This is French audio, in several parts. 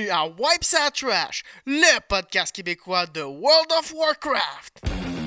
Bienvenue à Wipe Sa Trash, le podcast québécois de World of Warcraft.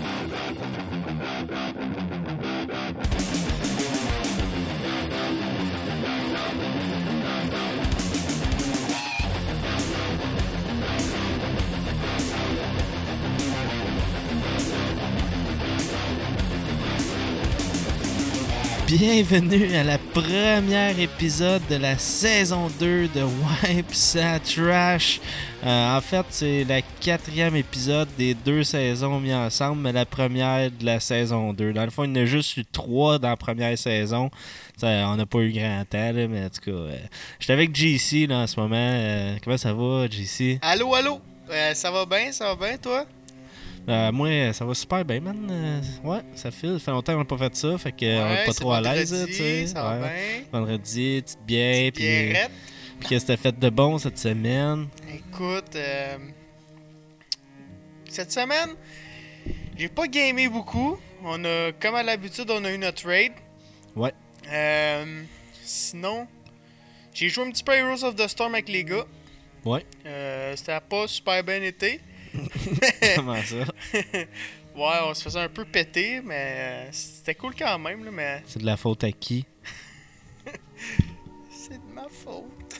Bienvenue à la première épisode de la saison 2 de Wipe Sa Trash. En fait, c'est le 4e épisode des 2 saisons mis ensemble, mais la première de la saison 2. Dans le fond, il y en a juste eu 3 dans la première saison. On n'a pas eu grand temps, là, mais en tout cas, j'étais avec JC là, en ce moment. Comment ça va, JC? Allô? Ça va bien, toi? Moi, ça va super bien, man. Ouais, ça file. Ça fait longtemps qu'on n'a pas fait ça, fait qu'on n'est pas trop à l'aise, tu sais. Ça va bien. Vendredi, petite bière, puis qu'est-ce que t'as fait de bon cette semaine? Écoute, cette semaine, j'ai pas gamé beaucoup. On a, comme à l'habitude, on a eu notre raid. Ouais. Sinon, j'ai joué un petit peu à Heroes of the Storm avec les gars. Ouais. C'était pas super bien été. Comment ça? Ouais, on se faisait un peu péter, mais c'était cool quand même. Là, mais... C'est de la faute à qui? C'est de ma faute.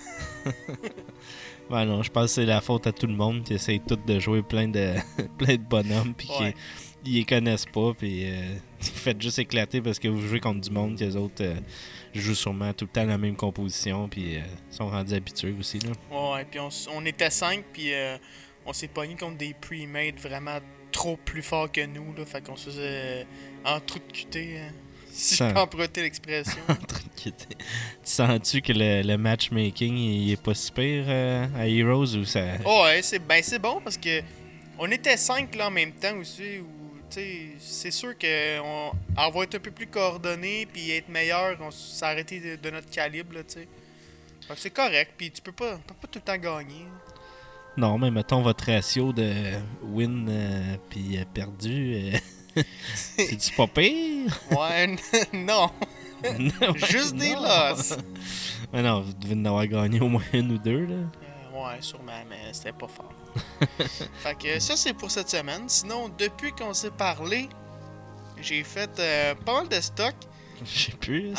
Ouais, non, je pense que c'est la faute à tout le monde qui essaye tous de jouer plein de bonhommes puis ouais. qui les connaissent pas puis vous faites juste éclater parce que vous jouez contre du monde que les autres jouent sûrement tout le temps la même composition puis sont rendus habitués aussi, là. Ouais, puis on était 5 puis on s'est pogné contre des pre-made vraiment trop plus forts que nous, là. Fait qu'on se faisait en trou de QT, si je peux emprunter l'expression. En trou de QT. Tu sens-tu que le matchmaking il est pas si pire à Heroes ou ça... Ouais, c'est bon parce que on était 5 là en même temps aussi. C'est sûr qu'on va être un peu plus coordonné puis être meilleur, on s'arrêter de notre calibre, là, tu sais. C'est correct, puis tu peux pas tout le temps gagner. Non, mais mettons votre ratio de win puis perdu, c'est-tu pas pire? Ouais, non. Non, juste des losses. Mais non, vous devez en avoir gagné au moins une ou deux, là. Ouais, sûrement, mais c'était pas fort. Fait que ça, c'est pour cette semaine. Sinon, depuis qu'on s'est parlé, j'ai fait pas mal de stock. Je sais plus.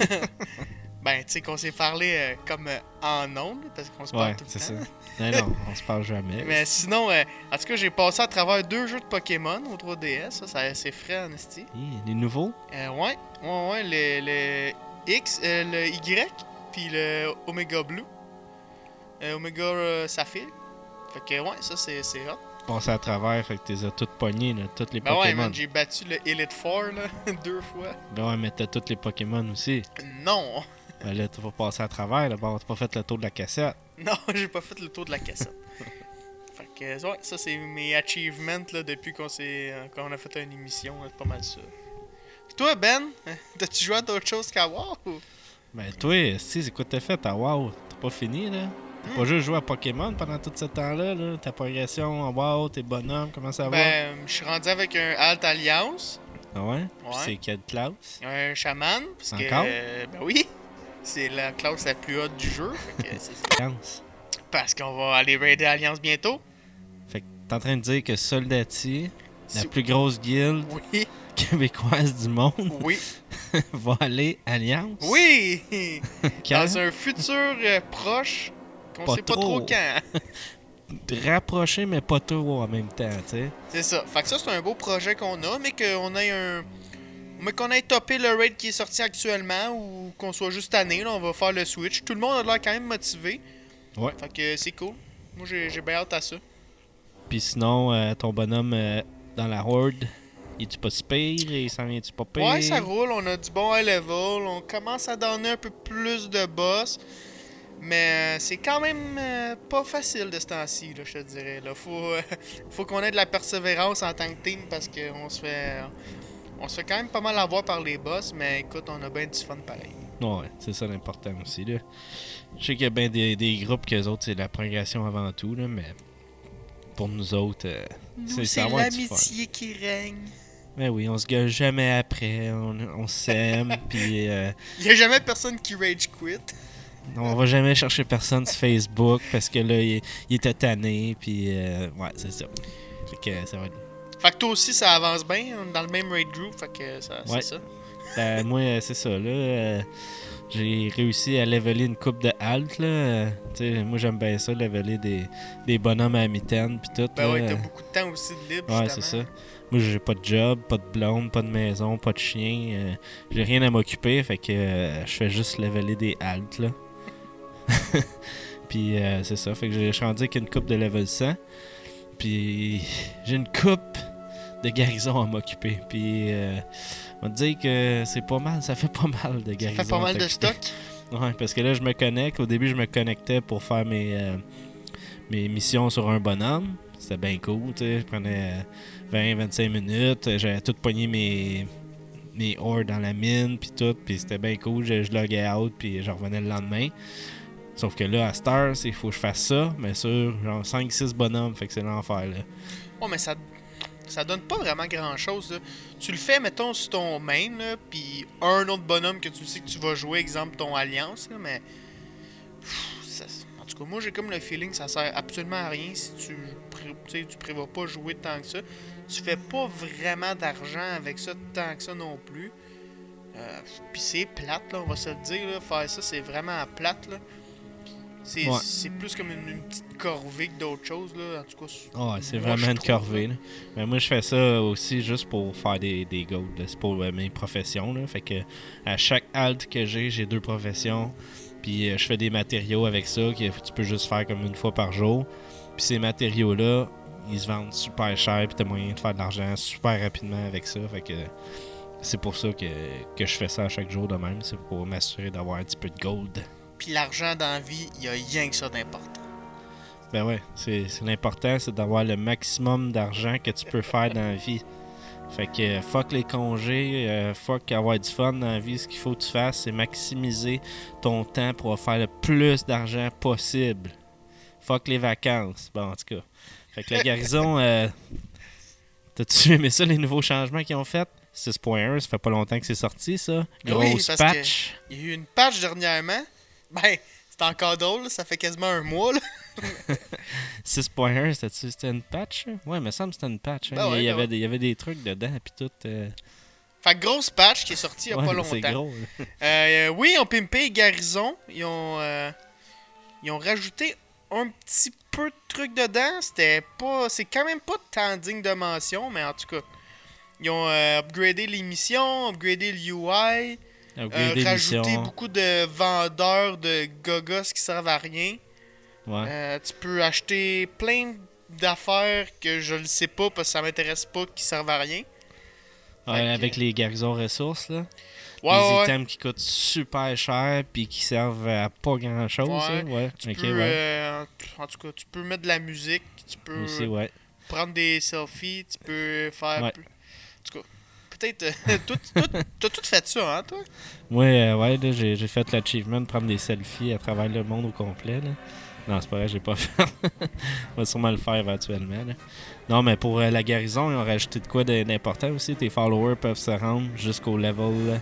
Ben, tu sais qu'on s'est parlé comme en ondes, parce qu'on se parle tout le temps. C'est ça. Non, on se parle jamais. Mais sinon, en tout cas, j'ai passé à travers 2 jeux de Pokémon au 3DS. Ça c'est frais, en esti. Les nouveaux? Ouais, le X, le Y, puis le Omega Blue. Omega Saphir. Fait que, ouais, ça, c'est hot. Passer à travers, fait que t'es as toutes pognées, là, toutes les ben Pokémon. Ouais, man, j'ai battu le Elite Four, là, 2 fois. Ben ouais, mais t'as toutes les Pokémon aussi. Non! Ben là, tu vas passer à travers, là. Bon, t'as pas fait le tour de la cassette. Non, j'ai pas fait le tour de la cassette. Fait que, ouais, ça, c'est mes achievements, là, depuis qu'on a fait une émission, là, c'est pas mal ça. Et toi, Ben, t'as-tu joué à d'autres choses qu'à WoW? Ben toi, si, c'est quoi t'as fait à WoW? T'as pas fini, là? T'as pas juste joué à Pokémon pendant tout ce temps-là, là? Ta progression en WoW, tes bonhommes, comment ça va? Ben, je suis rendu avec un Alt Alliance. Ah ouais? Puis c'est quelle classe? Un chaman, parce encore? que, ben oui, c'est la classe la plus haute du jeu. Fait que c'est Alliance. parce qu'on va aller raider Alliance bientôt. Fait que t'es en train de dire que Soldati, la plus grosse guilde oui. québécoise du monde, oui. va aller Alliance? Oui! Quand? Dans un futur proche, qu'on Pas sait pas trop quand. Rapproché, mais pas trop en même temps, tu sais. C'est ça. Fait que ça, c'est un beau projet qu'on a, mais qu'on ait topé le raid qui est sorti actuellement ou qu'on soit juste tanné, là, on va faire le switch. Tout le monde a l'air quand même motivé. Ouais. Fait que c'est cool. Moi, j'ai bien hâte à ça. Puis sinon, ton bonhomme dans la horde, es-tu pas si pire? Il s'en vient-tu pas pire? Ouais, ça roule. On a du bon high level. On commence à donner un peu plus de boss. Mais c'est quand même pas facile de ce temps-ci, là, je te dirais. Là. Faut qu'on ait de la persévérance en tant que team parce qu'on se fait quand même pas mal avoir par les boss. Mais écoute, on a bien du fun pareil. Ouais, c'est ça l'important aussi, là. Je sais qu'il y a bien des groupes qu'eux autres, c'est la progression avant tout, là, mais pour nous autres, c'est l'amitié qui règne. Mais oui, on se gueule jamais après, on s'aime, puis... Il y a jamais personne qui rage quit. On va jamais chercher personne sur Facebook parce que là, il était tanné. Puis, ouais, c'est ça. Fait que ça va être... Fait que toi aussi, ça avance bien. On est dans le même raid group. Fait que Ouais. c'est ça. Ben, moi, c'est ça, là. J'ai réussi à leveler une coupe de halt, là. Tu sais, moi, j'aime bien ça, leveler des bonhommes à mitaine, pis tout. Ben là. ouais, t'as beaucoup de temps aussi de libre, Ouais, justement. c'est ça. Moi, j'ai pas de job, pas de blonde, pas de maison, pas de chien. J'ai rien à m'occuper, fait que je fais juste leveler des halts, là. Puis c'est ça, fait que je suis rendu avec une coupe de level 100. Puis j'ai une coupe de garnison à m'occuper. Puis on va te dire que c'est pas mal, ça fait pas mal de garnison. Ça fait pas mal de à t'occuper. stock. Ouais, parce que là, je me connecte. Au début, je me connectais pour faire mes missions sur un bonhomme. C'était bien cool, tu sais. Je prenais 20-25 minutes. J'avais tout pogné mes ores dans la mine, puis tout. Puis c'était bien cool. Je loguais out, puis je revenais le lendemain. Sauf que là, à Star, il faut que je fasse ça, mais sur genre 5-6 bonhommes. Fait que c'est l'enfer, là. Ouais, mais ça donne pas vraiment grand chose, là. Tu le fais, mettons, sur ton main, là, pis un autre bonhomme que tu sais que tu vas jouer, exemple ton alliance, là, mais. En tout cas, moi j'ai comme le feeling que ça sert absolument à rien si tu prévois pas jouer tant que ça. Tu fais pas vraiment d'argent avec ça tant que ça non plus. Pis c'est plate, là, on va se le dire, là. Faire ça, c'est vraiment plate, là. C'est plus comme une petite corvée que d'autres choses, là. En tout cas, Ouais, c'est moi, vraiment je une trouve, corvée, là. là. Mais moi, je fais ça aussi juste pour faire des golds. Là. C'est pour mes professions, là. Fait que à chaque halt que j'ai 2 professions. Puis je fais des matériaux avec ça que tu peux juste faire comme une fois par jour. Puis ces matériaux-là, ils se vendent super cher. Puis t'as moyen de faire de l'argent super rapidement avec ça. Fait que c'est pour ça que je fais ça à chaque jour de même. C'est pour m'assurer d'avoir un petit peu de gold. Puis l'argent dans la vie, il y a rien que ça d'important. Ben ouais, c'est l'important, c'est d'avoir le maximum d'argent que tu peux faire dans la vie. Fait que fuck les congés, fuck avoir du fun dans la vie. Ce qu'il faut que tu fasses, c'est maximiser ton temps pour faire le plus d'argent possible. Fuck les vacances. Bon, en tout cas. Fait que la garnison, t'as-tu aimé ça, les nouveaux changements qu'ils ont fait? 6.1, ça fait pas longtemps que c'est sorti, ça. Grosse parce patch. Il y a eu une patch dernièrement. Ben, c'est encore drôle, là, ça fait quasiment un mois, là. 6.1, c'était une patch? Ouais, il me semble que c'était une patch. Hein? Ben ouais, il y avait des trucs dedans, puis tout. Fait que grosse patch qui est sortie il y a ouais, pas longtemps. c'est gros. Oui, ils ont pimpé Garrison. Ils ont rajouté un petit peu de trucs dedans. C'est quand même pas tant digne de mention, mais en tout cas. Ils ont upgradé les missions, upgradé le UI, rajouté beaucoup de vendeurs de gogos qui servent à rien. Ouais. Tu peux acheter plein d'affaires que je ne sais pas parce que ça m'intéresse pas qui servent à rien. Avec les garnisons ressources, là. Ouais, les items qui coûtent super cher puis qui servent à pas grand chose. Ouais. Tu peux, en tout cas, tu peux mettre de la musique, tu peux aussi, prendre des selfies, tu peux faire. Ouais. En tout cas, peut-être. T'as tout fait ça, hein, toi? Ouais, là, j'ai fait l'achievement de prendre des selfies à travers le monde au complet, là. Non, c'est pas vrai, j'ai pas fait. On va sûrement le faire éventuellement, là. Non, mais pour la garnison, ils ont rajouté de quoi d'important aussi. Tes followers peuvent se rendre jusqu'au level.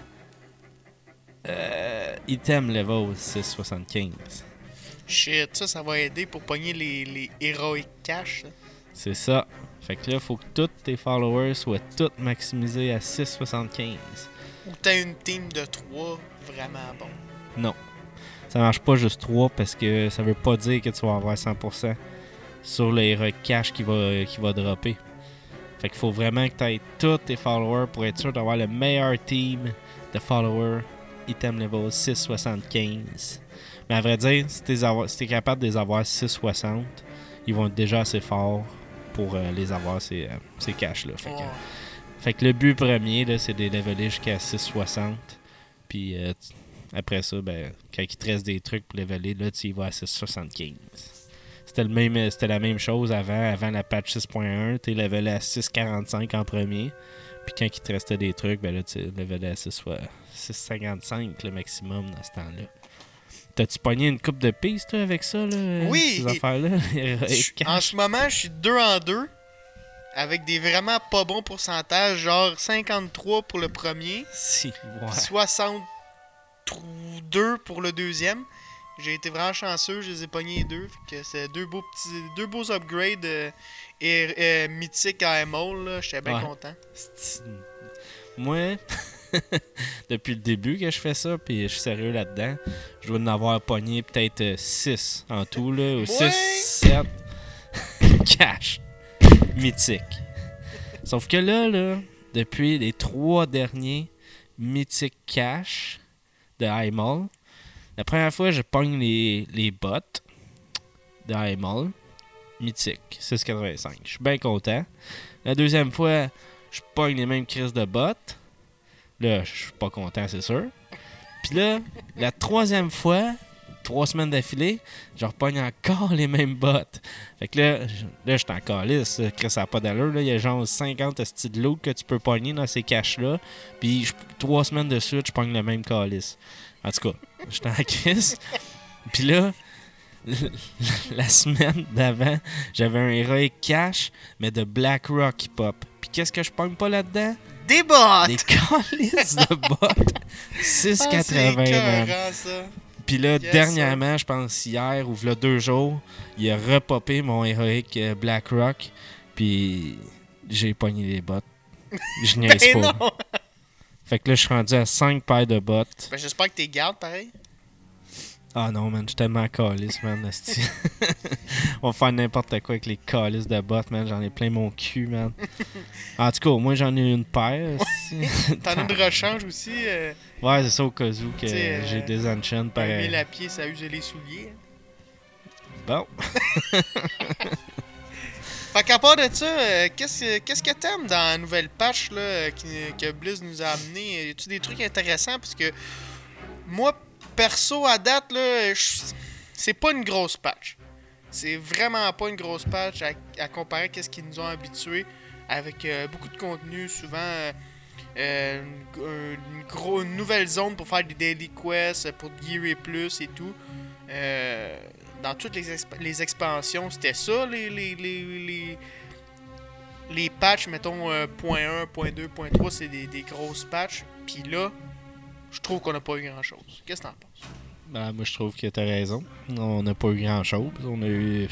Item level 675. Shit, ça va aider pour pogner les Heroic Cash. Ça. C'est ça. Fait que là, faut que tous tes followers soient tous maximisés à 675. Ou t'as une team de 3 vraiment bon. Non. Ça marche pas juste 3 parce que ça veut pas dire que tu vas avoir 100% sur le Heroic Cash qui va dropper. Fait qu'il faut vraiment que tu aies tous tes followers pour être sûr d'avoir le meilleur team de followers item level 675. Mais à vrai dire, si t'es capable de les avoir 660, ils vont être déjà assez forts pour les avoir ces caches-là. Fait que le but premier, là, c'est de les leveler jusqu'à 660. Puis après ça, ben, quand il te reste des trucs pour leveler, là, tu y vas à 675. C'était la même chose avant la patch 6.1. Tu levelé à 645 en premier. Puis quand il te restait des trucs, ben là, tu levelais à 655 le maximum dans ce temps-là. T'as-tu pogné une coupe de pistes, toi, avec ça, là? Oui! Ces affaires-là? En ce moment, je suis 2 en 2. Avec des vraiment pas bons pourcentages. Genre 53 pour le premier. Si, ouais. 62 pour le deuxième. J'ai été vraiment chanceux, je les ai pognés les deux. Fait que c'est deux beaux upgrades mythiques à Emol, là. J'étais bien content. Moi, depuis le début que je fais ça, puis je suis sérieux là-dedans, je dois en avoir pogné peut-être 6 en tout, là, ou 6, 7 cash mythiques. Sauf que là, depuis les 3 derniers mythiques cash de Emol, la première fois, je pogne les bots de Emol mythiques, 6,85. Je suis bien content. La deuxième fois, je pogne les mêmes crises de bots. Là, je suis pas content, c'est sûr. Puis là, la troisième fois, 3 semaines d'affilée, je repogne encore les mêmes bots. Fait que là, je suis en calice. Chris, ça n'a pas d'allure. Là. Il y a genre 50 styles loot que tu peux pogner dans ces caches-là. Puis 3 semaines de suite, je pogne le même calice. En tout cas, je suis en crise. Puis là, la semaine d'avant, j'avais un Heroic Cash, mais de BlackRock qui pop. Puis qu'est-ce que je pogne pas là-dedans? Des bots! Des calices de bots! 6,80, ça. Puis là, dernièrement, je pense hier ou v'là 2 jours, il a repopé mon Heroic BlackRock. Puis j'ai pogné les bots. Je niaise pas. Non. Fait que là, je suis rendu à 5 paires de bots. Ben, j'espère que t'es gardes, pareil. Ah non, man, je suis tellement calice, man. Asti. On va faire n'importe quoi avec les calices de bots, man. J'en ai plein mon cul, man. En tout cas, moi, j'en ai une paire. T'en as de rechange aussi. Ouais, c'est ça au cas où que j'ai des enchants pareil. 1000 à pied, ça use les souliers. Bon. Fait qu'à part de ça, qu'est-ce que t'aimes dans la nouvelle patch là, que Blizz nous a amené? Y a-tu des trucs intéressants? Parce que moi, perso, à date, là, c'est pas une grosse patch. C'est vraiment pas une grosse patch à comparer à ce qu'ils nous ont habitués. Avec beaucoup de contenu, souvent une nouvelle zone pour faire des daily quests, pour gearer plus et tout. Dans toutes les expansions, c'était ça, les patchs, mettons, point 1, point 2, point 3, c'est des grosses patchs. Puis là, je trouve qu'on n'a pas eu grand-chose. Qu'est-ce que t'en penses? Ben, moi, je trouve que t'as raison. On n'a pas eu grand-chose. On a eu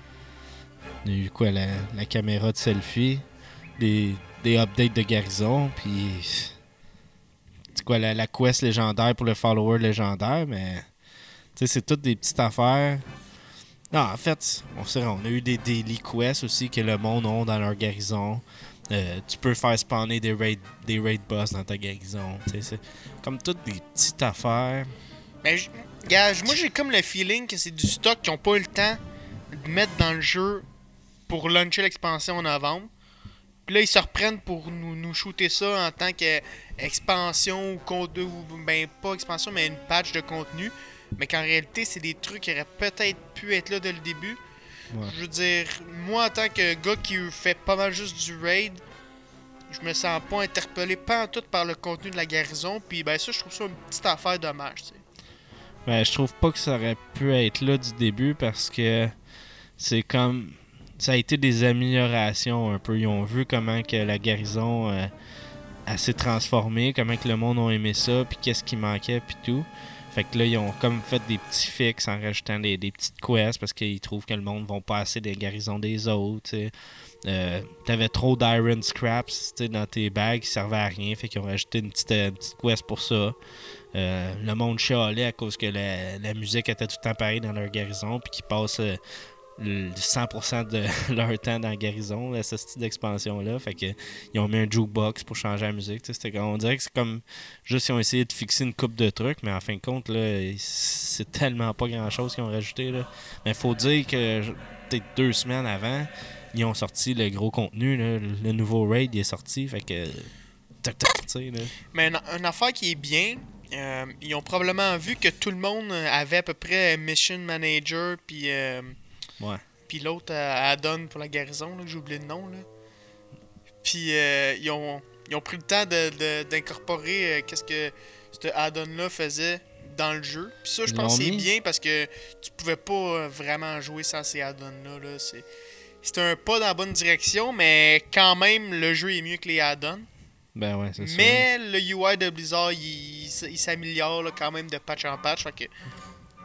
quoi, la caméra de selfie, des updates de garnison, puis c'est quoi, la quest légendaire pour le follower légendaire, mais tu sais, c'est toutes des petites affaires. Non, en fait, on a eu des daily quests aussi que le monde a dans leur garnison. Tu peux faire spawner des raid boss dans ta garnison. C'est comme toutes des petites affaires. Mais, gars, moi j'ai comme le feeling que c'est du stock qu'ils n'ont pas eu le temps de mettre dans le jeu pour lancer l'expansion en novembre. Puis là, ils se reprennent pour nous shooter ça en tant qu'expansion ou ben pas expansion, mais une patch de contenu. Mais qu'en réalité, c'est des trucs qui auraient peut-être pu être là dès le début. Ouais. Je veux dire, moi en tant que gars qui fait pas mal juste du raid, je me sens pas interpellé pas en tout par le contenu de la garnison. Puis ben ça, je trouve ça une petite affaire dommage, tu sais. Ben, je trouve pas que ça aurait pu être là du début parce que c'est comme... Ça a été des améliorations un peu. Ils ont vu comment que la garnison elle s'est transformée, comment que le monde a aimé ça, puis qu'est-ce qui manquait, puis tout. Fait que là, ils ont comme fait des petits fixes en rajoutant des petites quests parce qu'ils trouvent que le monde ne va pas assez des garnisons des autres. T'avais trop d'iron scraps dans tes bags qui servaient à rien. Fait qu'ils ont rajouté une petite quest pour ça. Le monde chialait à cause que la musique était tout le temps pareille dans leur garnison puis qu'ils passent... le 100% de leur temps dans la garnison, ce style d'expansion-là. Fait que ils ont mis un jukebox pour changer la musique. On dirait que c'est comme juste ils ont essayé de fixer une coupe de trucs, mais en fin de compte, là, c'est tellement pas grand-chose qu'ils ont rajouté. Là. Mais faut dire que peut-être 2 semaines avant, ils ont sorti le gros contenu. Là, le nouveau raid il est sorti. Fait que. Là. Mais une affaire qui est bien, ils ont probablement vu que tout le monde avait à peu près Mission Manager puis. Ouais. Puis l'autre add-on pour la garnison, là, que j'ai oublié le nom. Là. Puis ils ont pris le temps d'incorporer qu'est-ce que ce add-on-là faisait dans le jeu. Puis ça, je pense que c'est bien parce que tu pouvais pas vraiment jouer sans ces add-ons-là. Là. C'est un pas dans la bonne direction, mais quand même, le jeu est mieux que les add-ons. Ben ouais, c'est ça. Mais le UI de Blizzard, il s'améliore là, quand même de patch en patch. Fait que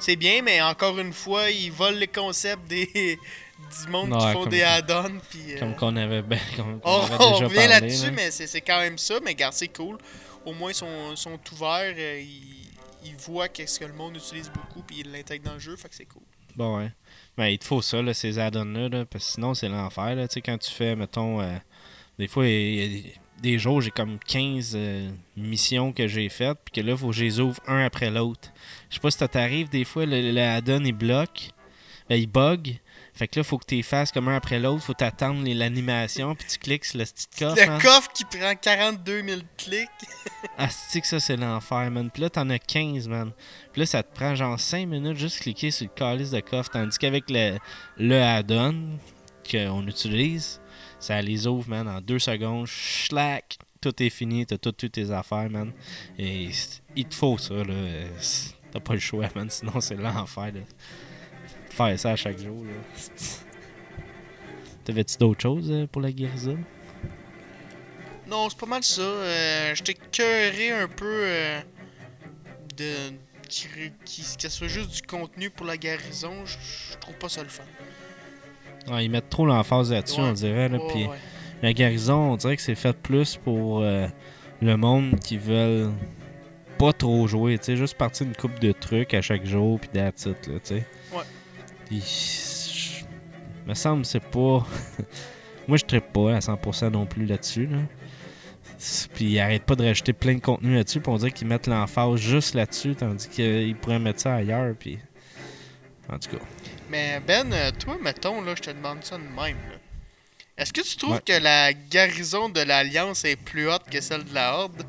c'est bien, mais encore une fois, ils volent les concepts du monde qui Ouais, font comme- des add-ons. Puis, Comme qu'on avait, on avait on déjà revient parlé. là-dessus, là. mais c'est quand même ça. Mais regarde, c'est cool. Au moins, ils sont ouverts. Ils voient qu'est-ce que le monde utilise beaucoup, puis ils l'intègrent dans le jeu, fait que c'est cool. Bon, ouais. Mais il te faut ça, là, ces add-ons-là, là, parce que sinon, c'est l'enfer. Là. Tu sais, quand tu fais, mettons, des fois, il y a des jours, j'ai comme 15 missions que j'ai faites, puis que là, il faut que je les ouvre un après l'autre. Je sais pas si ça t'arrive, des fois, le add-on, il bloque, il bug. Fait que là, faut que tu les fasses comme un après l'autre, faut t'attendre l'animation, puis tu cliques sur le petit coffre. Le man. coffre qui prend 42 000 clics. Ah, c'est que ça, c'est l'enfer, man. Puis là, t'en as 15, man. Puis là, ça te prend genre 5 minutes juste cliquer sur le calice de coffre. Tandis qu'avec le add-on qu'on utilise, ça les ouvre, man, en 2 secondes. Schlack! Tout est fini, t'as toutes tes affaires, man. Et il te faut ça, là. T'as pas le choix, man. Sinon, c'est l'enfer, là. Faire ça à chaque jour, là. T'avais-tu d'autres choses pour la guérison? Non, c'est pas mal ça. J'étais cœuré un peu de que ce soit juste du contenu pour la guérison. Je trouve pas ça le fun. Ouais, ils mettent trop l'emphase là-dessus, Ouais. on dirait. Là, Ouais, puis ouais. la guérison, on dirait que c'est fait plus pour le monde qui veulent pas trop jouer. Tu sais, juste partir une coupe de trucs à chaque jour, puis that's it, là, tu sais. Ouais. Puis, me semble, c'est pas. Moi, je trippe pas à 100% non plus là-dessus, là. Puis ils arrêtent pas de rajouter plein de contenu là-dessus, puis on dirait qu'ils mettent l'emphase juste là-dessus, tandis qu'ils pourraient mettre ça ailleurs, puis. En tout cas. Mais Ben, toi, mettons, là, je te demande ça de même. Là. Est-ce que tu trouves Ouais. que la garnison de l'Alliance est plus haute que celle de la Horde?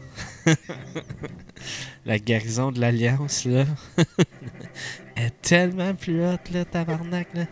La guérison de l'Alliance, là, est tellement plus haute, là, tabarnak, là.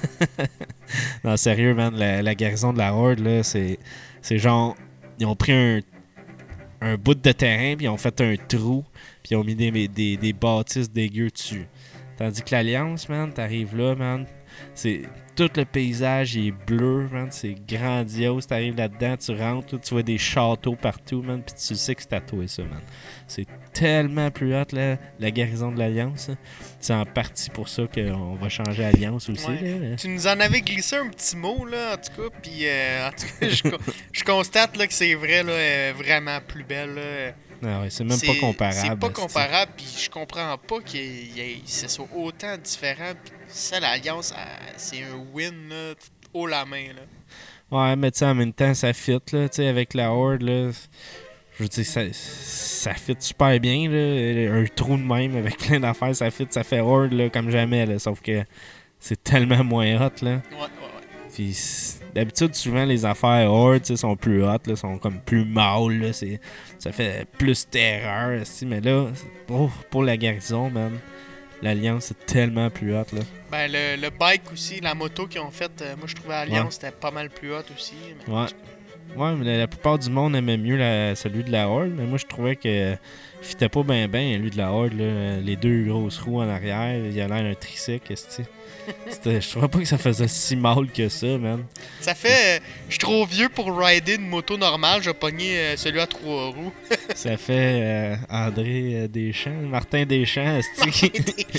Non, sérieux, man, la guérison de la Horde, là, c'est genre, ils ont pris un bout de terrain, puis ils ont fait un trou, puis ils ont mis des bâtisses dégueu dessus. Tandis que l'Alliance, man, t'arrives là, man, c'est... Tout le paysage il est bleu, man, c'est grandiose. T'arrives là-dedans, tu rentres, là, tu vois des châteaux partout, man, puis tu sais que c'est tatoué ça, man. C'est tellement plus hot, là, la guérison de l'Alliance. Là. C'est en partie pour ça qu'on va changer Alliance aussi. Ouais. Là. Tu nous en avais glissé un petit mot, là, en tout cas, puis en tout cas, je constate là, que c'est vrai, là, vraiment plus belle. Là. Ah ouais, c'est même pas comparable. C'est pas esti. comparable, puis je comprends pas que ce soit autant différent. Pis ça, l'Alliance, c'est un win, là, haut la main, là. Ouais, mais tu sais, en même temps, ça fit, là, tu sais, avec la Horde, là. Je veux dire, ça fit super bien, là. Un trou de même avec plein d'affaires, ça fait Horde, là, comme jamais, là. Sauf que c'est tellement moins hot, là. Ouais. Puis d'habitude, souvent, les affaires Horde, tu sais, sont plus hot, là, sont comme plus mâles, là. Ça fait plus terreur, esti, mais là, pour la guérison, man, l'Alliance, c'est tellement plus hot, là. Ben, le bike aussi, la moto qu'ils ont faite, moi je trouvais Alliance c'était pas mal plus hot aussi. Mais... Ouais. Ouais, mais la plupart du monde aimait mieux celui de la Horde, mais moi je trouvais que fitait pas bien, lui de la Horde, là. Les deux grosses roues en arrière, il a l'air d'un tricycle, esti. Je trouvais pas que ça faisait si mal que ça, man. Ça fait. Je suis trop vieux pour rider une moto normale, je vais pogner celui à 3 roues. Ça fait André Deschamps, Martin Deschamps, esti.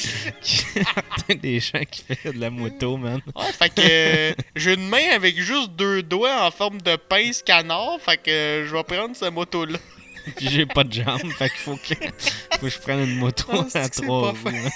Martin Deschamps qui fait de la moto, man. Ouais, fait que j'ai une main avec juste 2 doigts en forme de pince canard, fait que je vais prendre cette moto-là. Puis j'ai pas de jambes, fait qu'il faut que je prenne une moto Ah, c'est à que c'est 3 pas roues. fin.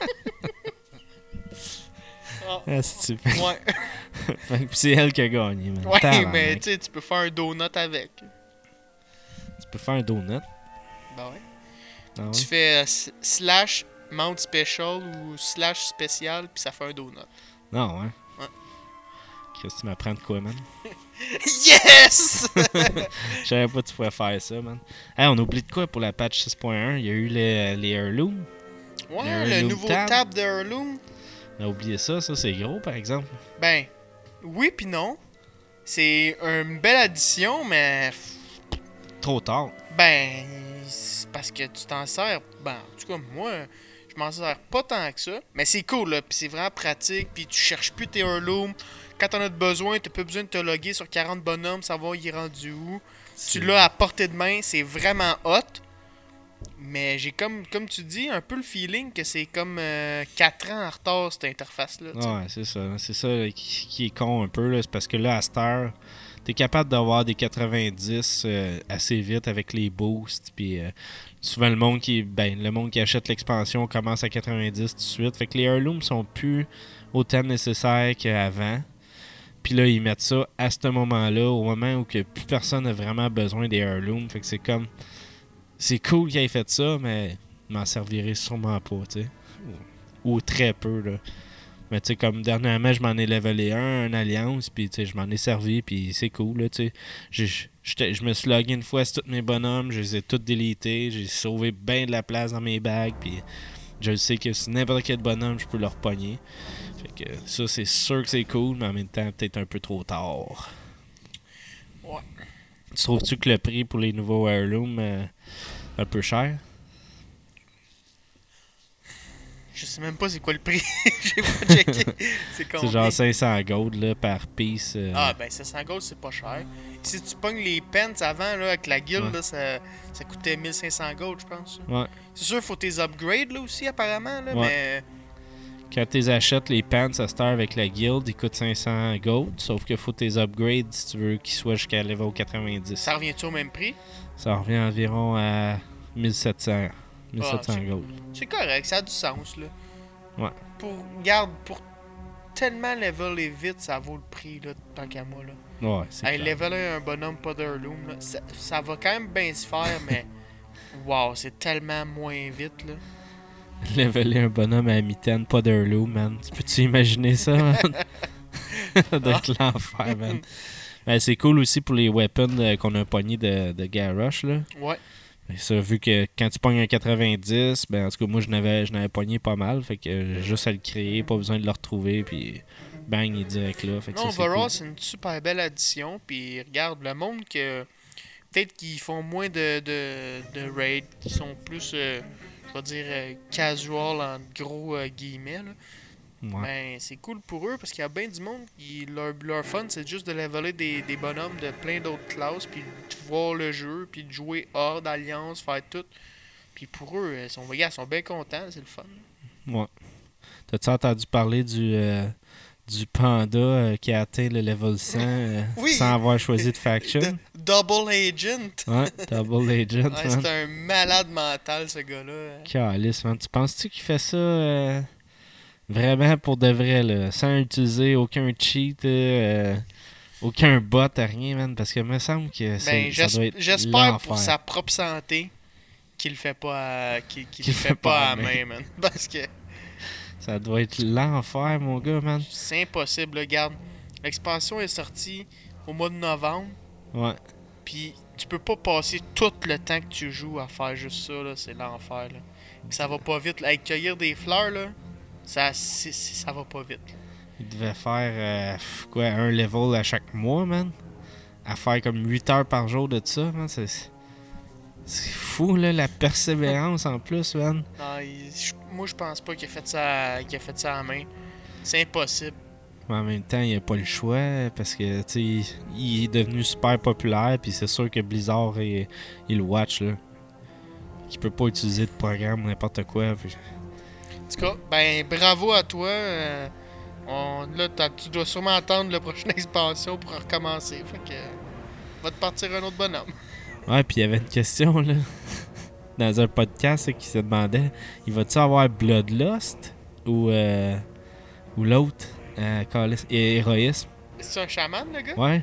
Ah, c'est super. Ouais, Fait que c'est elle qui a gagné, man. ouais Tabarnak. mais tu sais, tu peux faire un donut avec. Tu peux faire un donut. Ben ouais. Ah ouais? Tu fais slash mount special ou slash spécial, puis ça fait un donut. Non, ouais. Ouais. Qu'est-ce que tu m'apprends de quoi, man? Yes! Je savais pas que tu pouvais faire ça, man. Hey, on oublie de quoi pour la patch 6.1? Il y a eu les Heirlooms. Ouais, Le le Heirloom nouveau tab. tab de Heirloom. On a oublié ça c'est gros, par exemple. Ben, oui pis non. C'est une belle addition, mais Trop tard. ben, c'est parce que tu t'en sers. Ben, en tout cas, moi, je m'en sers pas tant que ça. Mais c'est cool, là, pis c'est vraiment pratique. Pis tu cherches plus tes Heirlooms. Quand t'en as besoin, t'as pas besoin de te loguer sur 40 bonhommes, savoir il est rendu où. Tu l'as à portée de main, c'est vraiment hot. Mais j'ai comme tu dis, un peu le feeling que c'est comme 4 ans en retard, cette interface-là. T'sais. Ouais, c'est ça. C'est ça qui est con un peu. Là. C'est parce que là, à cette heure, t'es capable d'avoir des 90 assez vite avec les boosts. Puis souvent, le monde qui achète l'expansion commence à 90 tout de suite. Fait que les heirlooms sont plus autant nécessaires qu'avant. Puis là, ils mettent ça à ce moment-là, au moment où que plus personne n'a vraiment besoin des heirlooms. Fait que c'est comme... C'est cool qu'ils aient fait ça, mais m'en servirait sûrement pas, tu sais. Ou très peu, là. Mais tu sais, comme dernièrement, je m'en ai levelé un alliance, puis tu sais, je m'en ai servi, puis c'est cool, là, tu sais. Je me suis logué une fois sur tous mes bonhommes, je les ai tous délités, j'ai sauvé bien de la place dans mes bagues, puis je sais que sur n'importe quel bonhomme, je peux leur pogner. Fait que ça, c'est sûr que c'est cool, mais en même temps, peut-être un peu trop tard. Ouais. Tu trouves-tu que le prix pour les nouveaux heirlooms un peu cher? Je sais même pas c'est quoi le prix. J'ai pas checké. C'est combien? C'est genre 500 gold là, par piece. Ah, ben 500 gold, c'est pas cher. Si tu pognes les pants avant, là, avec la guilde, là, ça coûtait 1500 gold, je pense. Ouais. C'est sûr, faut tes upgrades, là, aussi, apparemment, là, Ouais. mais... Quand tu achètes les pants à cette heure avec la guild, ils coûtent 500 gold. Sauf qu'il faut tes upgrades si tu veux qu'ils soient jusqu'à level 90. Ça revient-tu au même prix? Ça revient environ à 1700 gold. C'est correct, ça a du sens, là. Ouais. Pour tellement leveler vite, ça vaut le prix, là, tant qu'à moi, là. Ouais, c'est Hey, clair. leveler un bonhomme pas d'heirloom, là, ça va quand même bien se faire, mais... Wow, c'est tellement moins vite, là. Leveler un bonhomme à mitaine, pas d'heirloom, man. Tu peux-tu imaginer ça, man? Ça doit être l'enfer, man. Ben, c'est cool aussi pour les weapons qu'on a pognés de Garrosh, là. Ouais. Et ça, vu que quand tu pognes un 90, ben en tout cas, moi, je n'avais pogné pas mal. Fait que juste à le créer, pas besoin de le retrouver, puis bang, il est direct là. Fait que Non, ça, c'est overall, cool. c'est une super belle addition. Puis regarde, le monde que peut-être qu'ils font moins de raids, qui sont plus, je vais dire, casual en gros guillemets. Là. Ouais. Ben, c'est cool pour eux parce qu'il y a bien du monde qui leur fun, c'est juste de leveler des bonhommes de plein d'autres classes, puis de voir le jeu, puis de jouer hors d'alliance, faire tout. Puis pour eux, ils sont bien contents, c'est le fun. Ouais. T'as-tu entendu parler du panda qui a atteint le level 100 Oui! sans avoir choisi de faction? Double Agent! Ouais, Double Agent, Ouais, man. c'est un malade mental, ce gars-là. Calice, man. Tu penses-tu qu'il fait ça vraiment pour de vrai, là, sans utiliser aucun cheat, aucun bot, rien, man? Parce que me semble que Ben, ça doit être j'espère l'enfer. pour sa propre santé qu'il le fait pas à, qu'il Qu'il le le fait pas à main. main, man. Parce que Ça doit être l'enfer, mon gars, man. c'est impossible, regarde. L'expansion est sortie au mois de novembre, Ouais. puis tu peux pas passer tout le temps que tu joues à faire juste ça, là. C'est l'enfer, là. Puis ça va pas vite, là. Avec cueillir des fleurs, là, ça va pas vite. Il devait faire un level à chaque mois, man. À faire comme 8 heures par jour de ça, man. C'est fou, là, la persévérance en plus, man. Non, moi, je pense pas qu'il a fait ça à main. C'est impossible. Mais en même temps, il a pas le choix parce que, tu sais, il est devenu super populaire, puis c'est sûr que Blizzard, il le watch, là. Qu'il peut pas utiliser de programme ou n'importe quoi. Puis... En tout cas, ben bravo à toi. Là, tu dois sûrement attendre la prochaine expansion pour recommencer. Fait que va te partir un autre bonhomme. Ouais, puis il y avait une question, là, dans un podcast, là, qui se demandait, il va-tu avoir Bloodlust ou l'autre, Héroïsme? C'est un chaman, le gars? Ouais,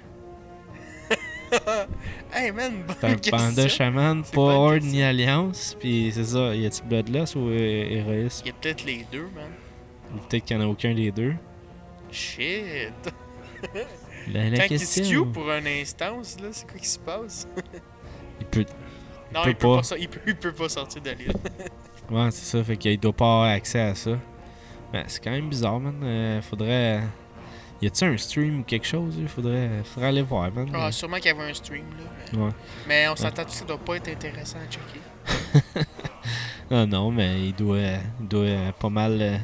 Hey man, bonne c'est un question. panda chaman, C'est pas bonne Horde question. ni Alliance, puis c'est ça, y a-tu Bloodlust ou Héroïsme? Il y a peut-être les deux, man. Ou peut-être qu'il n'y en a aucun des deux. Shit. La Quand question... il se queue pour une instance, là, c'est quoi qui se passe? Il peut... Non, peut il peut pas. pas. Il peut pas sortir de l'île. Ouais, c'est ça, fait qu'il doit pas avoir accès à ça. Ben, c'est quand même bizarre, man. Faudrait... Y a-tu un stream ou quelque chose? Faudrait aller voir, man. Ah, sûrement qu'il y avait un stream, là. Ouais. Mais on s'entend que ça doit pas être intéressant à checker. Ah non, mais il doit pas mal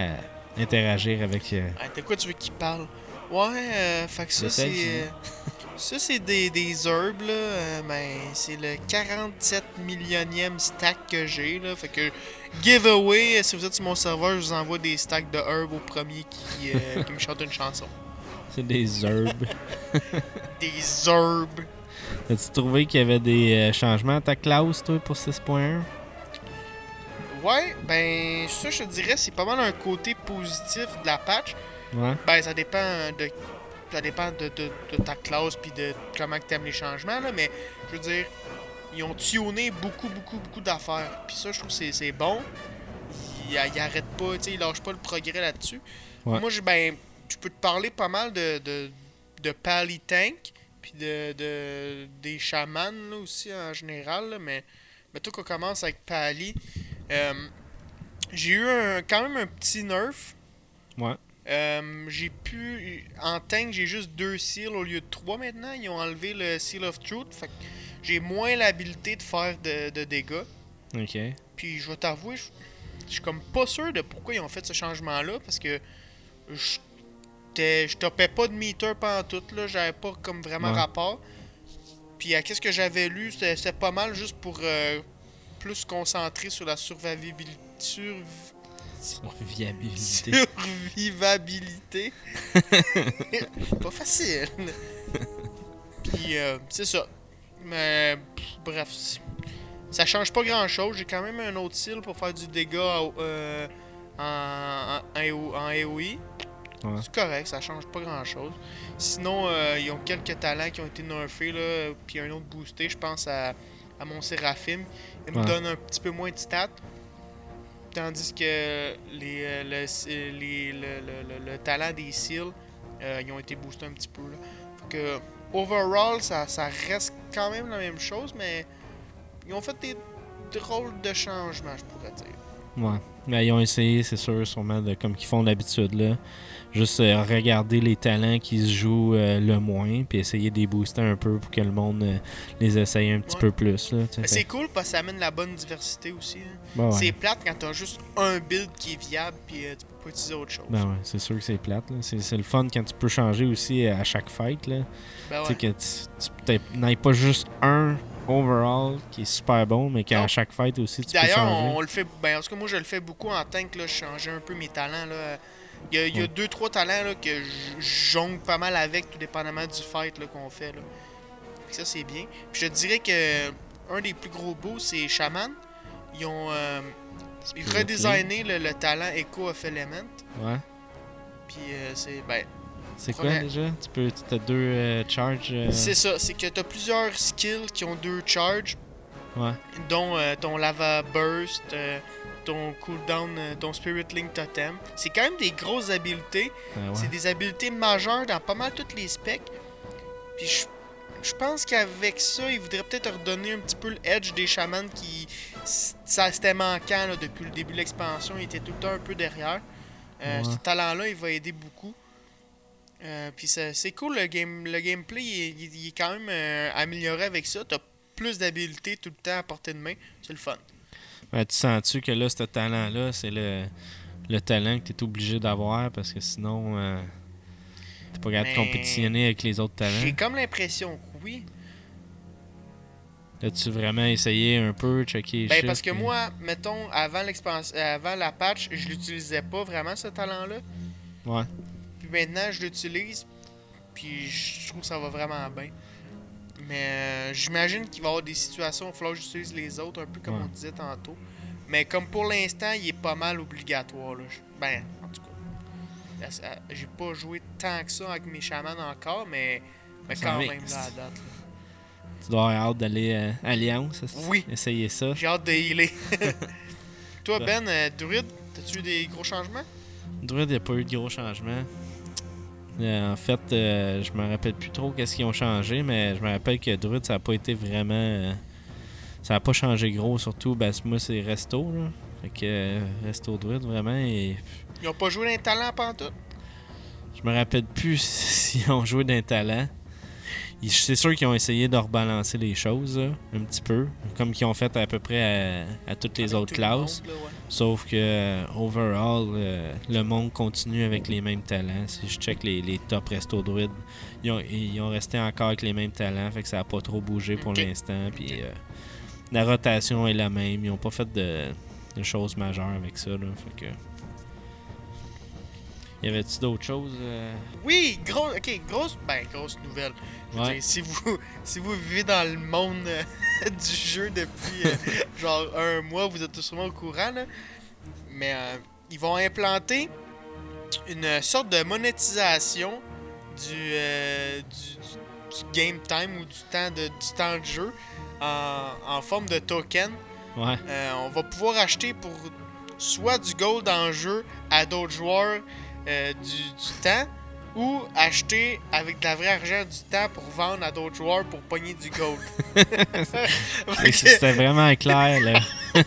interagir avec... Ah, de quoi tu veux qu'il parle? Ouais, fait que ça, J'essaie c'est... Ça, c'est des herbes, là. Ben, c'est le 47 millionième stack que j'ai, là. Fait que, giveaway, si vous êtes sur mon serveur, je vous envoie des stacks de herbes au premier qui me chante une chanson. C'est des herbes. Des herbes. As-tu trouvé qu'il y avait des changements à ta classe, toi, pour 6.1? Ouais, ben, ça, je te dirais, c'est pas mal un côté positif de la patch. Ouais. Ben, ça dépend de ta classe puis de comment tu aimes les changements, là, mais je veux dire, ils ont tuné beaucoup d'affaires. Puis ça, je trouve que c'est bon. Ils arrêtent pas, tu sais, ils lâchent pas le progrès là-dessus. Ouais. Moi, je peux te parler pas mal de Pally Tank puis des chamans là, aussi en général, là, mais toi qu'on commence avec Pally, j'ai eu quand même un petit nerf. Ouais. En tank, j'ai juste 2 seals au lieu de 3 maintenant. Ils ont enlevé le Seal of Truth. Fait que j'ai moins l'habilité de faire de dégâts. Ok. Puis je vais t'avouer, je suis comme pas sûr de pourquoi ils ont fait ce changement-là. Parce que je topais pas de meter pantoute, là. J'avais pas comme vraiment rapport. Puis à qu'est-ce que j'avais lu, c'était pas mal juste pour plus se concentrer sur la survivabilité. Survivabilité. Pas facile. Puis c'est ça. Mais bref, ça change pas grand chose. J'ai quand même un autre seal pour faire du dégât en AoE. Ouais. C'est correct, ça change pas grand chose. Sinon, ils ont quelques talents qui ont été nerfés, là, puis un autre boosté. Je pense à mon Séraphim. Il me donne un petit peu moins de stats. Tandis que le talent des seals, ils ont été boostés un petit peu. Là. Fait que, overall, ça reste quand même la même chose, mais ils ont fait des drôles de changements, je pourrais dire. Ouais. Mais ils ont essayé, c'est sûr, sûrement, comme qu'ils font d'habitude, là. Juste regarder les talents qui se jouent le moins, puis essayer de les booster un peu pour que le monde les essaye un petit peu plus. Là, mais c'est cool parce que ça amène la bonne diversité aussi. Hein. Ben ouais. C'est plate quand t'as juste un build qui est viable, puis tu peux pas utiliser autre chose. Ben ouais, c'est sûr que c'est plate. Là. C'est le fun quand tu peux changer aussi à chaque fight. Là. Ben ouais. Que tu n'ailles pas juste un overall qui est super bon, mais qu'à chaque fight aussi tu peux changer. D'ailleurs, on le fait. Ben, en tout cas, moi je le fais beaucoup en tank. Là, je changeais un peu mes talents. Là. Il y a 2-3 talents là, que je jongle pas mal avec, tout dépendamment du fight là, qu'on fait. Là. Ça, c'est bien. Puis je te dirais que un des plus gros boosts, c'est Shaman. Ils ont redesigné le talent Echo of Element. Ouais. Puis c'est. Ben, c'est quoi déjà? Tu as 2 charges. C'est ça, c'est que tu as plusieurs skills qui ont 2 charges. Ouais. Dont ton Lava Burst, ton cooldown, ton Spirit Link Totem. C'est quand même des grosses habiletés. Ouais. C'est des habiletés majeures dans pas mal tous les specs. Puis je pense qu'avec ça, ils voudraient peut-être redonner un petit peu le edge des chamans qui... Ça c'était manquant là, depuis le début de l'expansion. Ils étaient tout le temps un peu derrière. Ce talent-là, il va aider beaucoup. Puis c'est cool, le gameplay il est quand même amélioré avec ça. T'as plus d'habileté tout le temps à portée de main. C'est le fun. Ouais, tu sens-tu que là, ce talent-là, c'est le talent que tu es obligé d'avoir parce que sinon, t'es pas capable de compétitionner avec les autres talents? J'ai comme l'impression que oui. As-tu vraiment essayé un peu, checker les chiffres? Parce que moi, mettons, avant la patch, je l'utilisais pas vraiment, ce talent-là. Ouais. Puis maintenant, je l'utilise, puis je trouve que ça va vraiment bien. Mais j'imagine qu'il va y avoir des situations où il va falloir que j'utilise les autres, un peu comme on disait tantôt. Mais comme pour l'instant, il est pas mal obligatoire. Là. En tout cas, j'ai pas joué tant que ça avec mes chamans encore, mais quand même là, à date. Là. Tu dois avoir hâte d'aller à Alliance, oui. Essayer ça. J'ai hâte de healer. Toi, Ben, Druid, t'as-tu eu des gros changements? Druid, il n'y a pas eu de gros changements. En fait, je me rappelle plus trop qu'est-ce qu'ils ont changé, mais je me rappelle que Druid, ça n'a pas été vraiment... ça n'a pas changé gros, surtout, moi, c'est Resto, là. Fait que Resto Druid, vraiment, et... Ils ont pas joué d'un talent pantoute? Je me rappelle plus s'ils ont joué d'un talent. C'est sûr qu'ils ont essayé de rebalancer les choses, là, un petit peu, comme qu'ils ont fait à peu près à toutes les autres classes. Monde, là, ouais. Sauf que, overall, le monde continue avec les mêmes talents. Si je check les top resto druides, ils ont resté encore avec les mêmes talents, fait que ça n'a pas trop bougé pour l'instant. Puis la rotation est la même. Ils n'ont pas fait de choses majeures avec ça, là, fait que... Y avait-tu d'autres choses? Oui, grosse nouvelle. Je veux dire, si vous vivez dans le monde du jeu depuis genre un mois, vous êtes tout sûrement au courant, là. Mais ils vont implanter une sorte de monétisation du game time ou du temps de jeu en forme de token. Ouais. On va pouvoir acheter pour soit du gold en jeu à d'autres joueurs du temps, ou acheter avec de la vraie argent du temps pour vendre à d'autres joueurs pour pogner du gold. C'était vraiment clair, là.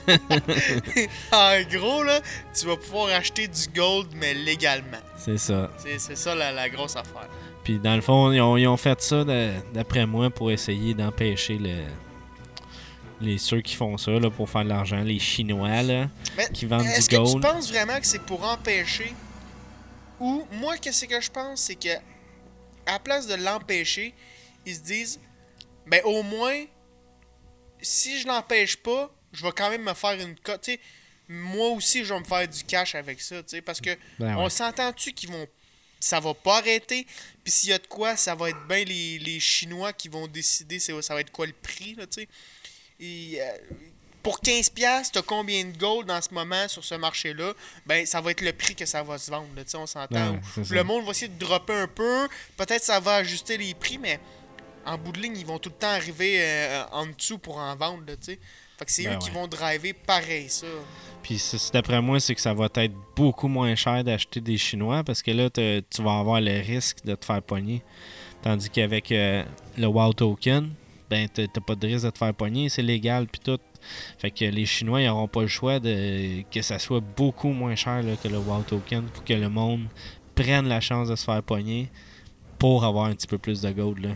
En gros, là, tu vas pouvoir acheter du gold, mais légalement. C'est ça. C'est ça la grosse affaire. Puis dans le fond, ils ont fait ça, d'après moi, pour essayer d'empêcher ceux qui font ça là, pour faire de l'argent, les Chinois là, qui vendent du gold. Est-ce que tu penses vraiment que c'est pour empêcher? Ou moi, qu'est-ce que je pense, c'est que à la place de l'empêcher, ils se disent, ben au moins, si je l'empêche pas, je vais quand même me faire une cote. Moi aussi, je vais me faire du cash avec ça, parce que on s'entend-tu qu'ils vont, ça va pas arrêter. Puis s'il y a de quoi, ça va être bien les Chinois qui vont décider, ça va être quoi le prix, là, tu sais. Et pour 15$, t'as combien de gold en ce moment sur ce marché-là? Ben, ça va être le prix que ça va se vendre. Là, on s'entend. Le monde va essayer de dropper un peu. Peut-être ça va ajuster les prix, mais en bout de ligne, ils vont tout le temps arriver en dessous pour en vendre. Là, fait que c'est eux qui vont driver pareil, ça. Puis d'après moi, c'est que ça va être beaucoup moins cher d'acheter des Chinois parce que là, tu vas avoir le risque de te faire pogner. Tandis qu'avec le WoW Token, ben, t'as pas de risque de te faire pogner. C'est légal, puis tout. Fait que les Chinois, ils n'auront pas le choix que ça soit beaucoup moins cher là, que le WoW Token pour que le monde prenne la chance de se faire pogner pour avoir un petit peu plus de gold. Là.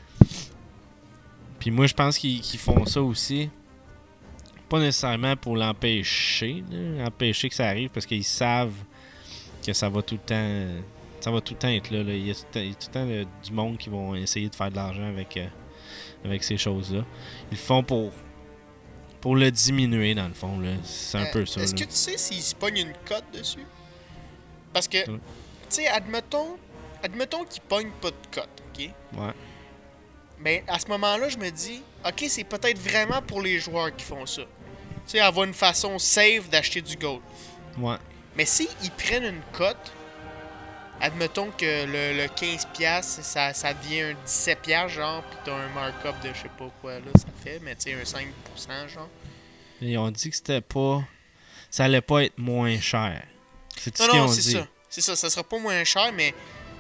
Puis moi, je pense qu'ils font ça aussi. Pas nécessairement pour l'empêcher, empêcher que ça arrive, parce qu'ils savent que ça va tout le temps. Ça va tout le temps être là. Il y a tout le temps du monde qui vont essayer de faire de l'argent avec ces choses-là. Ils le font pour le diminuer, dans le fond. Là. C'est un peu ça. Est-ce que tu sais s'ils se pognent une cote dessus? Parce que, tu sais, admettons qu'ils pognent pas de cote, OK? Ouais. Mais à ce moment-là, je me dis, OK, c'est peut-être vraiment pour les joueurs qui font ça. Tu sais, avoir une façon safe d'acheter du gold. Ouais. Mais si ils prennent une cote, admettons que le 15$, ça devient un 17$, genre, pis t'as un markup de je sais pas quoi, là, ça fait, mais tu sais, un 5$, genre. Ils ont dit que c'était pas... Ça allait pas être moins cher. C'est tout ce qu'ils ont dit. C'est ça, ça sera pas moins cher, mais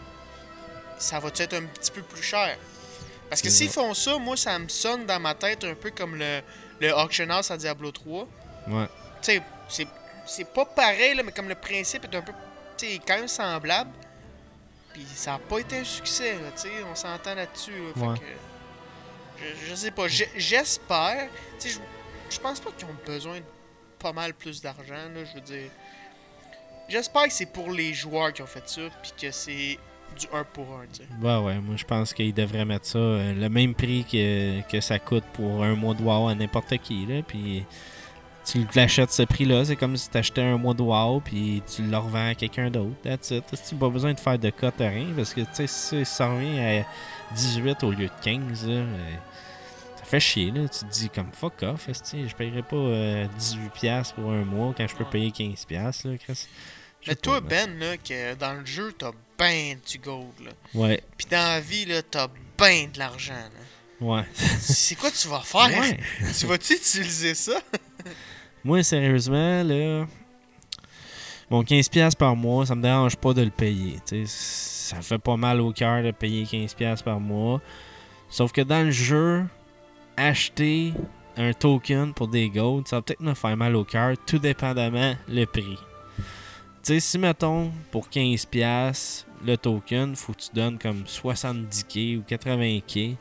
ça va-tu être un petit peu plus cher? Parce que s'ils font ça, moi, ça me sonne dans ma tête un peu comme le Auction House à Diablo 3. Ouais. Tu sais, c'est pas pareil, là, mais comme le principe est un peu, tu sais, quand même semblable. Puis ça a pas été un succès, là, tu sais, on s'entend là-dessus. Là, ouais. Fait que, je sais pas, j'espère. Tu sais, je pense pas qu'ils ont besoin de pas mal plus d'argent, là, je veux dire. J'espère que c'est pour les joueurs qui ont fait ça, puis que c'est du 1 pour 1, tu sais. Ouais, moi je pense qu'ils devraient mettre ça le même prix que ça coûte pour un mois de WoW à n'importe qui, là, puis tu l'achètes ce prix-là, c'est comme si tu achetais un mois de WoW, puis tu le revends à quelqu'un d'autre, that's it. Tu n'as pas besoin de faire de cote à rien, parce que, tu sais, si ça revient à 18 au lieu de 15, là, ça fait chier, là. Tu te dis comme fuck off, je paierais pas 18$ pour un mois quand je peux payer 15$, là, Chris. Mais toi, Ben, là, que dans le jeu, t'as ben du gold, là. Ouais. Pis dans la vie, là, t'as ben de l'argent, là. Ouais. C'est quoi tu vas faire? Ouais. Tu vas-tu utiliser ça? Moi, sérieusement, là, bon, 15$ par mois, ça me dérange pas de le payer. T'sais, ça fait pas mal au cœur de payer 15$ par mois. Sauf que dans le jeu, acheter un token pour des golds, ça va peut-être me faire mal au cœur, tout dépendamment le prix. Tu sais, si mettons, pour 15$, le token, faut que tu donnes comme 70$ ou 80$.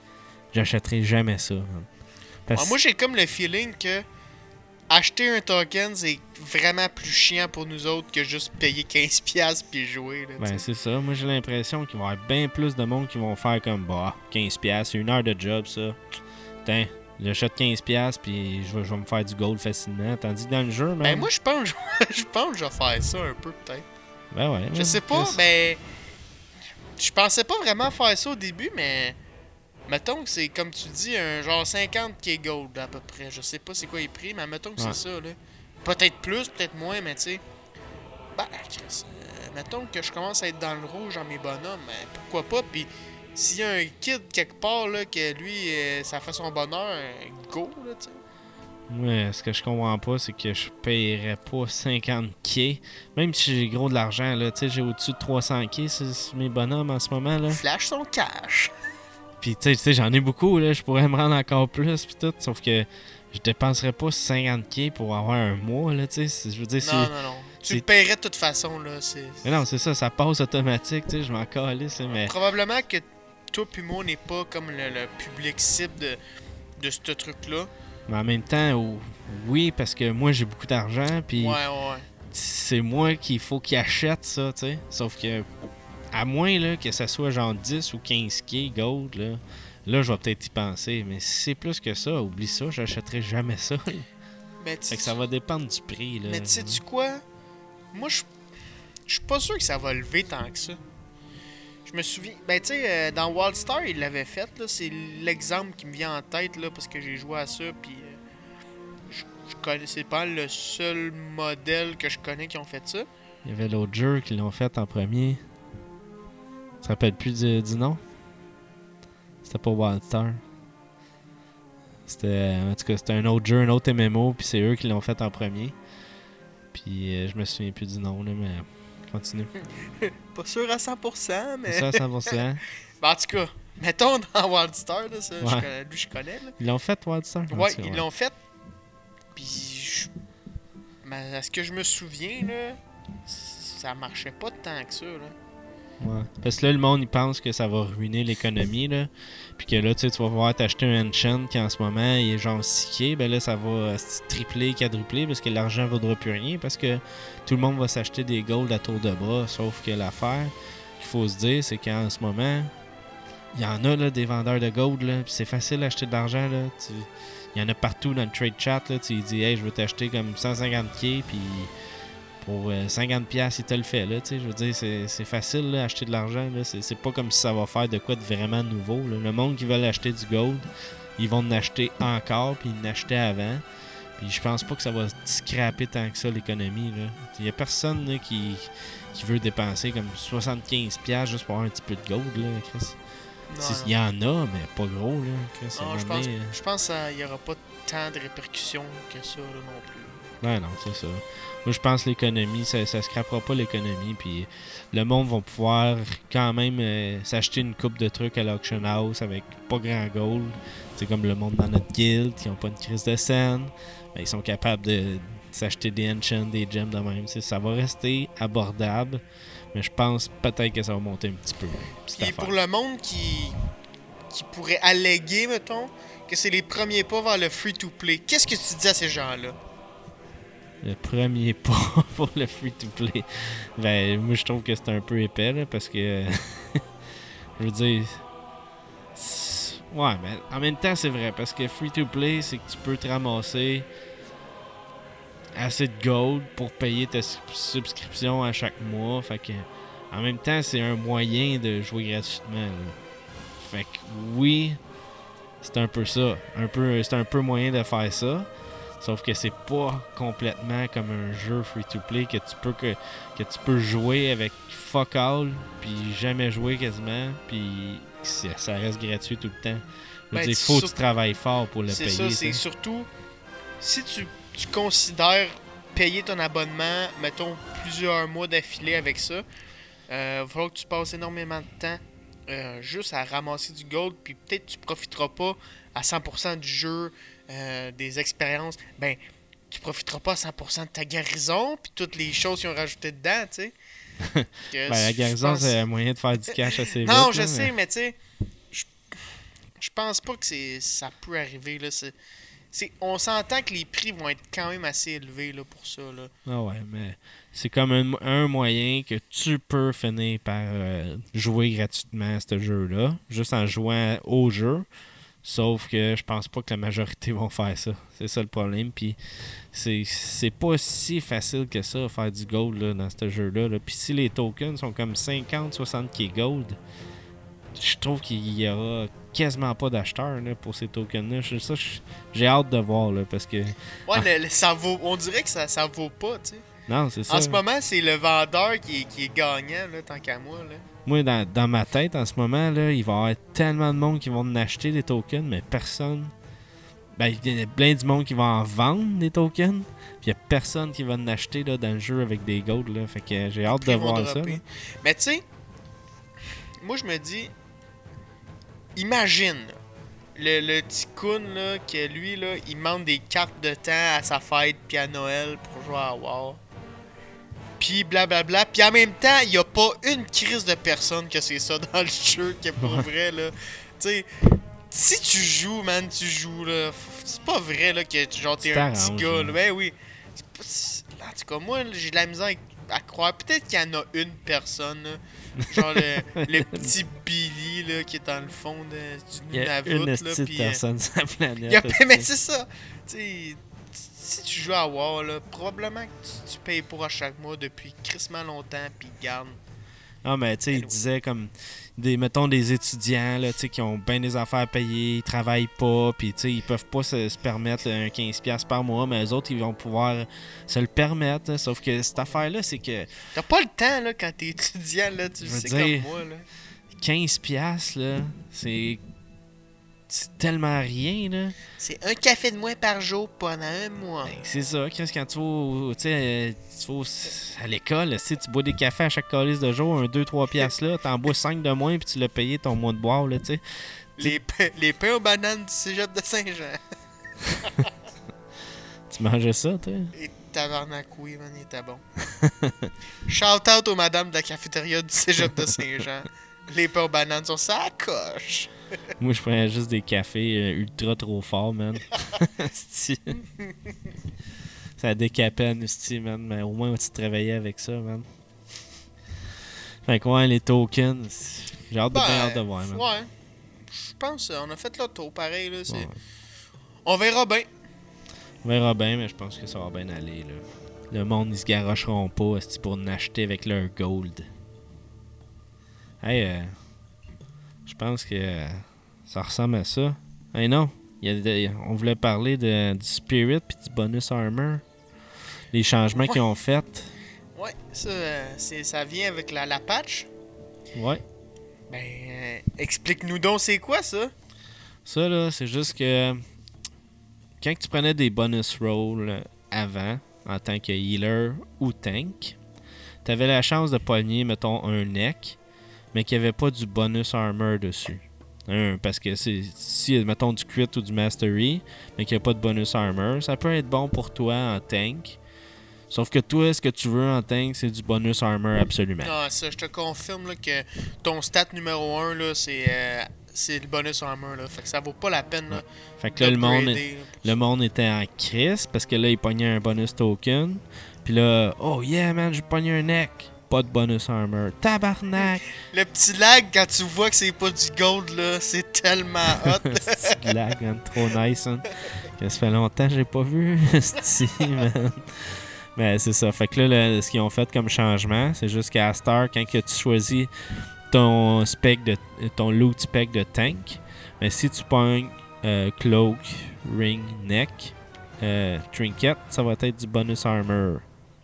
j'achèterai jamais ça. Moi, j'ai comme le feeling que acheter un token, c'est vraiment plus chiant pour nous autres que juste payer $15 puis jouer. Là, ben, c'est ça. Moi, j'ai l'impression qu'il va y avoir bien plus de monde qui vont faire comme, 15$, c'est une heure de job, ça. Putain, j'achète $15 puis je vais me faire du gold facilement. Tandis que dans le jeu, man... Ben, moi, je pense que je vais faire ça un peu, peut-être. Ben ouais. Je sais pas, mais... Je pensais pas vraiment faire ça au début, mais... Mettons que c'est, comme tu dis, un genre 50$ gold à peu près. Je sais pas c'est quoi les prix, mais mettons que c'est ça, là. Peut-être plus, peut-être moins, mais tu sais... Ben, Chris, mettons que je commence à être dans le rouge dans mes bonhommes, mais pourquoi pas, puis... S'il y a un kid quelque part, là, que lui, ça fait son bonheur, go, là, tu sais. Ouais, ce que je comprends pas, c'est que je payerais pas 50$. Même si j'ai gros de l'argent, là, tu sais, j'ai au-dessus de 300$ sur mes bonhommes en ce moment, là. Flash son cash. Puis, tu sais, j'en ai beaucoup, là, je pourrais me rendre encore plus, pis tout, sauf que je dépenserais pas 50$ pour avoir un mois, là, tu sais. Je veux dire, non. Tu le paierais de toute façon, là. Mais non, c'est ça passe automatique, tu sais, je m'en calisse, mais... Probablement que toi pis moi, on n'est pas comme le public cible de ce truc-là. Mais en même temps, oui, parce que moi, j'ai beaucoup d'argent, puis Ouais. c'est moi qu'il faut qu'il achète ça, tu sais. Sauf que, à moins là, que ça soit genre 10 ou 15$ gold, là, je vais peut-être y penser. Mais si c'est plus que ça, oublie ça, j'achèterai jamais ça. Mais fait que ça va dépendre du prix, là. Mais tu sais-tu quoi? Moi, je suis pas sûr que ça va lever tant que ça. Je me souviens... Ben, tu sais, dans Wildstar, il l'avait fait, là. C'est l'exemple qui me vient en tête, là, parce que j'ai joué à ça, puis... je connais... C'est pas le seul modèle que je connais qui ont fait ça. Il y avait l'autre jeu qui l'ont fait en premier. Tu te rappelles plus du nom? C'était pas Wildstar. En tout cas, c'était un autre jeu, un autre MMO, puis c'est eux qui l'ont fait en premier. Puis je me souviens plus du nom, là, mais... Continue. Pas sûr à 100%, mais... C'est ça, 100%. Ben, en tout cas, mettons dans Wildstar, là, ça, lui je connais. Là. Ils l'ont fait, Wildstar? Ouais, ils l'ont fait. Puis, mais à ce que je me souviens, là, ça marchait pas tant que ça. Là. Ouais. Parce que là, le monde, il pense que ça va ruiner l'économie, là. Puis que là, tu vas pouvoir t'acheter un Enchant qui, en ce moment, il est genre 6$. Ben là, ça va tripler, quadrupler, parce que l'argent ne vaudra plus rien. Parce que tout le monde va s'acheter des golds à tour de bras. Sauf que l'affaire qu'il faut se dire, c'est qu'en ce moment, il y en a, là, des vendeurs de gold, là. Puis c'est facile d'acheter de l'argent, là. Il y en a partout dans le trade chat, là. Tu dis, hey, je veux t'acheter comme 150$, puis... Pour 50$, il te le fait, là, tu sais, je veux dire, c'est facile, là, acheter de l'argent, là, c'est pas comme si ça va faire de quoi de vraiment nouveau, là. Le monde qui veut acheter du gold, ils vont en acheter encore, puis ils en achetaient avant, puis je pense pas que ça va scraper tant que ça, l'économie, là. Il y a personne, là, qui veut dépenser comme 75$ juste pour avoir un petit peu de gold, là, Chris. Il y en a, mais pas gros, là, Chris. Non, je pense qu'il y aura pas tant de répercussions que ça, là, non plus. Ouais, non, c'est ça. Moi, je pense que l'économie, ça scrapera pas l'économie. Puis le monde va pouvoir quand même s'acheter une coupe de trucs à l'auction house avec pas grand gold. C'est comme le monde dans notre guild qui ont pas une crise de scène. Ben, ils sont capables de s'acheter des enchants, des gems de même. Ça va rester abordable. Mais je pense peut-être que ça va monter un petit peu. Et pour le monde qui pourrait alléguer, mettons, que c'est les premiers pas vers le free-to-play, qu'est-ce que tu dis à ces gens-là? Le premier pas pour le free-to-play. Ben, moi, je trouve que c'est un peu épais, là, parce que... je veux dire... Ouais, mais en même temps, c'est vrai, parce que free-to-play, c'est que tu peux te ramasser assez de gold pour payer ta subscription à chaque mois. Fait que, en même temps, c'est un moyen de jouer gratuitement, là. Fait que, oui, c'est un peu ça. C'est un peu moyen de faire ça. Sauf que c'est pas complètement comme un jeu free-to-play que tu peux jouer avec fuck all, puis jamais jouer quasiment, puis ça reste gratuit tout le temps. Je veux dire, faut que tu travailles fort pour le payer. C'est ça, c'est surtout... Si tu considères payer ton abonnement, mettons, plusieurs mois d'affilée avec ça, il va falloir que tu passes énormément de temps juste à ramasser du gold, puis peut-être tu profiteras pas à 100% du jeu, des expériences. Ben, tu profiteras pas à 100% de ta guérison, puis toutes les choses qu'ils ont rajoutées dedans, tu sais. Ben, la guérison, c'est un moyen de faire du cash assez vite. Non, je sais, mais tu sais, Je pense pas que ça peut arriver. Là. On s'entend que les prix vont être quand même assez élevés là, pour ça. Là. Ah ouais, mais c'est comme un moyen que tu peux finir par jouer gratuitement à ce jeu-là, juste en jouant au jeu. Sauf que je pense pas que la majorité vont faire ça. C'est ça le problème. Puis c'est pas si facile que ça, faire du gold là, dans ce jeu-là. Là. Puis si les tokens sont comme 50-60 gold, je trouve qu'il y aura quasiment pas d'acheteurs là, pour ces tokens-là. J'ai hâte de voir là, parce que. Ouais, ça vaut. On dirait que ça vaut pas, tu sais. Non, c'est ça. En ce moment, c'est le vendeur qui est gagnant, là, tant qu'à moi. Là. Moi, dans ma tête, en ce moment, là, il va y avoir tellement de monde qui vont en acheter des tokens, mais personne. Ben, il y a plein de monde qui va en vendre des tokens, puis il y a personne qui va en acheter là, dans le jeu avec des golds. Là. Fait que j'ai hâte de voir ça. Là. Mais tu sais, moi, je me dis, imagine le petit Kun, là, que lui, là, il demande des cartes de temps à sa fête puis à Noël pour jouer à WoW. Puis blablabla. Puis en même temps, il n'y a pas une crise de personne que c'est ça dans le jeu, qui est pour vrai, là. Tu sais, si tu joues, man, tu joues, là. C'est pas vrai, là, que genre t'es un petit gars, là. Ben oui. En tout cas, moi, j'ai de la misère à croire. Peut-être qu'il y en a une personne, là. Genre le petit Billy, là, qui est dans le fond du Nunavut, là. Il y a une petite personne sur la planète. Mais c'est ça. Tu sais, si tu joues à WoW, là, probablement que tu payes pour à chaque mois depuis crissement longtemps, puis garde. Ah, mais tu sais, il disait comme, mettons des étudiants là, qui ont bien des affaires à payer, ils travaillent pas, puis ils peuvent pas se permettre un 15$ par mois, mais eux autres, ils vont pouvoir se le permettre. Là, sauf que cette affaire-là, c'est que. T'as pas le temps là, quand t'es étudiant, là, tu sais comme moi. Là. 15$, là, c'est tellement rien, là. C'est un café de moins par jour pendant un mois. Ben, c'est ça. Quand tu vas à l'école, si tu bois des cafés à chaque calice de jour, un 2-3$, là, t'en bois 5 de moins, puis tu l'as payé ton mois de boire, là, tu sais. Les pains aux bananes du cégep de Saint-Jean. Tu mangeais ça, toi? Et tabarnak, oui, man, il était bon. Shout out aux madames de la cafétéria du cégep de Saint-Jean. Les pains aux bananes sont ça à coche. Moi, je prenais juste des cafés ultra trop forts, man. Ça décapait à Nusty, man. Mais au moins, tu te réveillais avec ça, man. Fait que, ouais, les tokens, j'ai hâte de voir, man. Ouais. Je pense on a fait le tour, pareil, là. Ouais. On verra bien. On verra bien, mais je pense que ça va bien aller, là. Le monde, ils se garocheront pas pour en acheter avec leur gold. Hey, je pense que ça ressemble à ça. Hey non, on voulait parler du Spirit puis du bonus armor. Les changements qu'ils ont fait. Ouais, ça vient avec la patch. Ouais. Ben, explique-nous donc c'est quoi ça? Ça là, c'est juste que quand tu prenais des bonus rolls avant, en tant que healer ou tank, t'avais la chance de pogner, mettons, un neck, mais qu'il n'y avait pas du bonus armor dessus. Parce que si, mettons, du crit ou du mastery, mais qu'il n'y a pas de bonus armor, ça peut être bon pour toi en tank. Sauf que toi, ce que tu veux en tank, c'est du bonus armor absolument. Ah, ça, je te confirme là, que ton stat numéro 1, là, c'est le bonus armor. Là. Fait que ça vaut pas la peine. Là, ouais. Fait que là, le monde était en crise parce que là, il pognait un bonus token. Puis là, oh yeah, man, j'ai pogné un neck. Pas de bonus armor. Tabarnak! Le petit lag, quand tu vois que c'est pas du gold, là, c'est tellement hot. C'est lag, man, trop nice. Hein. Ça fait longtemps que j'ai pas vu. Man. Ben, c'est ça. Fait que là, ce qu'ils ont fait comme changement, c'est juste qu'à Star, quand que tu choisis ton loot spec de tank, ben, si tu pognes cloak, ring, neck, trinket, ça va être du bonus armor.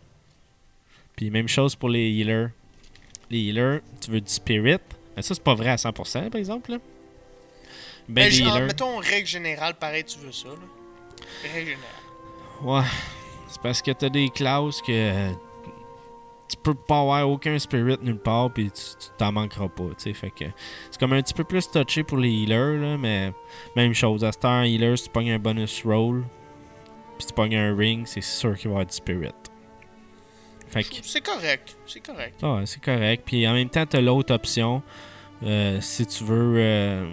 Puis même chose pour les healers. Les healers, tu veux du spirit. Mais ça, c'est pas vrai à 100%, par exemple. Là. Ben, genre, mettons, règle générale, pareil, tu veux ça. Là. Règle générale. Ouais. C'est parce que t'as des classes que tu peux pas avoir aucun spirit nulle part, puis tu t'en manqueras pas, tu sais. Fait que c'est comme un petit peu plus touché pour les healers, là, mais même chose. À Star Healer, si tu pognes un bonus roll, puis tu pognes un ring, c'est sûr qu'il va y avoir du spirit. Fait que, c'est correct. C'est correct. Ah, c'est correct. Puis en même temps, t'as l'autre option. Si tu veux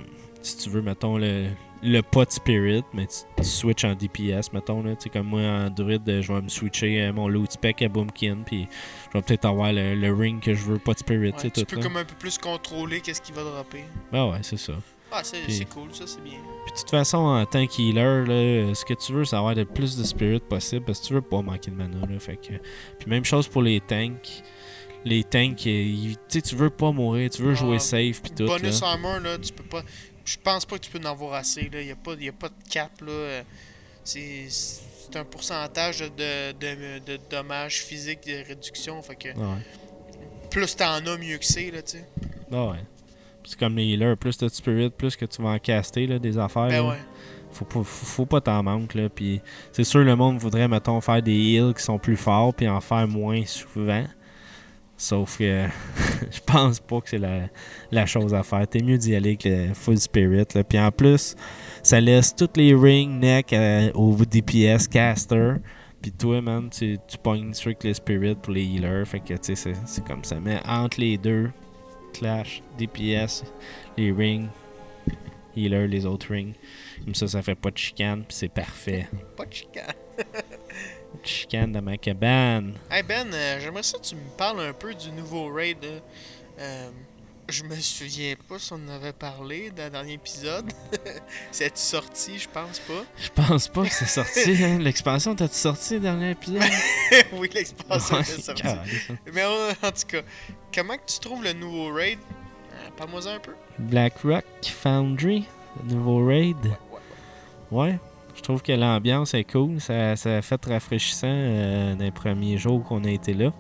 si tu veux, mettons, le pot spirit, mais tu switches en DPS, mettons, là. Tu sais, comme moi, en druide, je vais me switcher mon loot spec à Boomkin, puis je vais peut-être avoir le ring que je veux, pot spirit, Ouais, tu tout, peux là. comme un peu plus contrôler qu'est-ce qu'il va dropper. Ben ouais, c'est ça. Ah, c'est cool, ça, c'est bien. Puis de toute façon, en tant qu'healer, là, ce que tu veux, c'est avoir le plus de spirit possible, parce que tu veux pas manquer de mana, là. Fait que... Puis même chose pour les tanks. Les tanks, tu sais, tu veux pas mourir, tu veux jouer safe, puis tout, Bonus là. armor, là, tu peux pas... Je pense pas que tu peux en avoir assez, là. Y a pas de cap, là. C'est un pourcentage de dommages physiques, de réduction, fait que... Ouais. Plus t'en as, mieux que c'est, là, tu sais. Ah ouais. C'est comme les healers, plus de spirit, plus que tu vas en caster, là, des affaires. Ben là. ouais. Faut pas t'en manquer, là. Puis c'est sûr, le monde voudrait, mettons, faire des heals qui sont plus forts, puis en faire moins souvent. Sauf que je pense pas que c'est la chose à faire. T'es mieux d'y aller avec le full spirit, là. Puis en plus, ça laisse toutes les rings neck au DPS caster. Puis toi, man, tu pognes strict les spirit pour les healers. Fait que, tu sais, c'est comme ça. Mais entre les deux, clash, DPS, les rings, healer, les autres rings. Comme ça fait pas de chicane, puis c'est parfait. Pas de chicane. Chicane de ma cabane. Hey Ben, j'aimerais ça que tu me parles un peu du nouveau raid. Je me souviens pas si on en avait parlé dans le dernier épisode. C'est-tu sorti? Je pense pas. Je pense pas que c'est sorti. Hein? L'expansion, t'as-tu sorti le dernier épisode? Oui, l'expansion Ouais, est sortie. carrément. Mais en tout cas, comment que tu trouves le nouveau raid? Parle-moi un peu. Blackrock Foundry, le nouveau raid. Ouais. Je trouve que l'ambiance est cool. Ça a fait rafraîchissant dans les premiers jours qu'on a été là.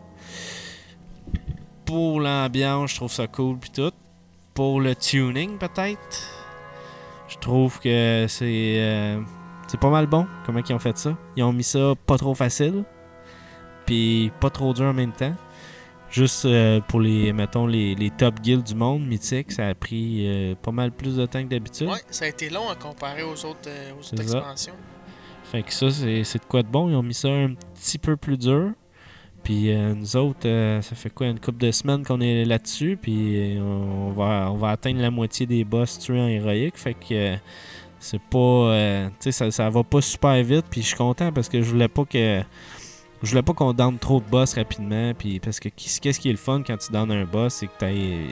Pour l'ambiance, je trouve ça cool pis tout. Pour le tuning, peut-être, je trouve que c'est pas mal bon. Comment ils ont fait ça? Ils ont mis ça pas trop facile, puis pas trop dur en même temps. Juste pour mettons, les top guilds du monde, mythique, ça a pris pas mal plus de temps que d'habitude. Ouais, ça a été long à comparer aux autres C'est ça. expansions. Fait que ça, c'est de quoi de bon. Ils ont mis ça un petit peu plus dur. Puis nous autres, ça fait quoi, une couple de semaines qu'on est là-dessus. Puis on va atteindre la moitié des boss tués en héroïque. Fait que c'est pas... tu sais, ça va pas super vite. Puis je suis content parce que je voulais pas qu'on donne trop de boss rapidement. Puis parce que qu'est-ce qui est le fun quand tu donnes un boss, c'est que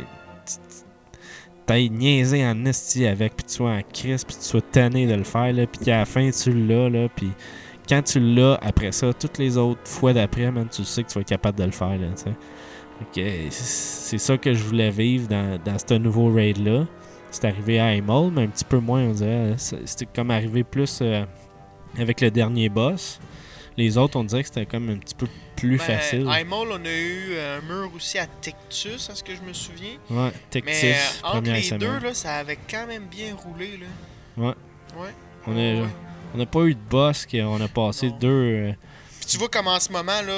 t'ailles niaisé en esti avec, puis tu sois en crise, puis tu sois tanné de le faire, là, puis qu'à la fin, tu l'as, là, puis quand tu l'as, après ça, toutes les autres fois d'après, man, tu sais que tu vas être capable de le faire, là, tu sais. Okay, c'est ça que je voulais vivre dans ce nouveau raid-là. C'est arrivé à Imol, mais un petit peu moins, on dirait. C'était comme arrivé plus avec le dernier boss. Les autres, on dirait que c'était comme un petit peu plus facile. À Imol, on a eu un mur aussi à Tectus, à ce que je me souviens. Ouais, Tectus, mais entre première les semaine. deux, là, ça avait quand même bien roulé, là. Ouais. Ouais. On n'a pas eu de boss, on a passé Non. deux... Puis tu vois comme en ce moment, là,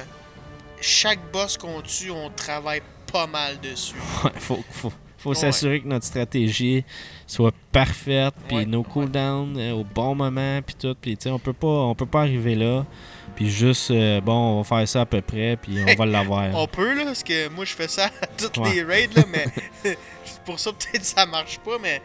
chaque boss qu'on tue, on travaille pas mal dessus. Ouais, faut s'assurer que notre stratégie soit parfaite, puis nos cooldowns au bon moment, puis tout. Puis tu sais, on peut pas arriver là, puis juste, bon, on va faire ça à peu près, puis on va l'avoir. On peut, là, parce que moi, je fais ça à toutes les raids, là, mais pour ça, peut-être ça marche pas, mais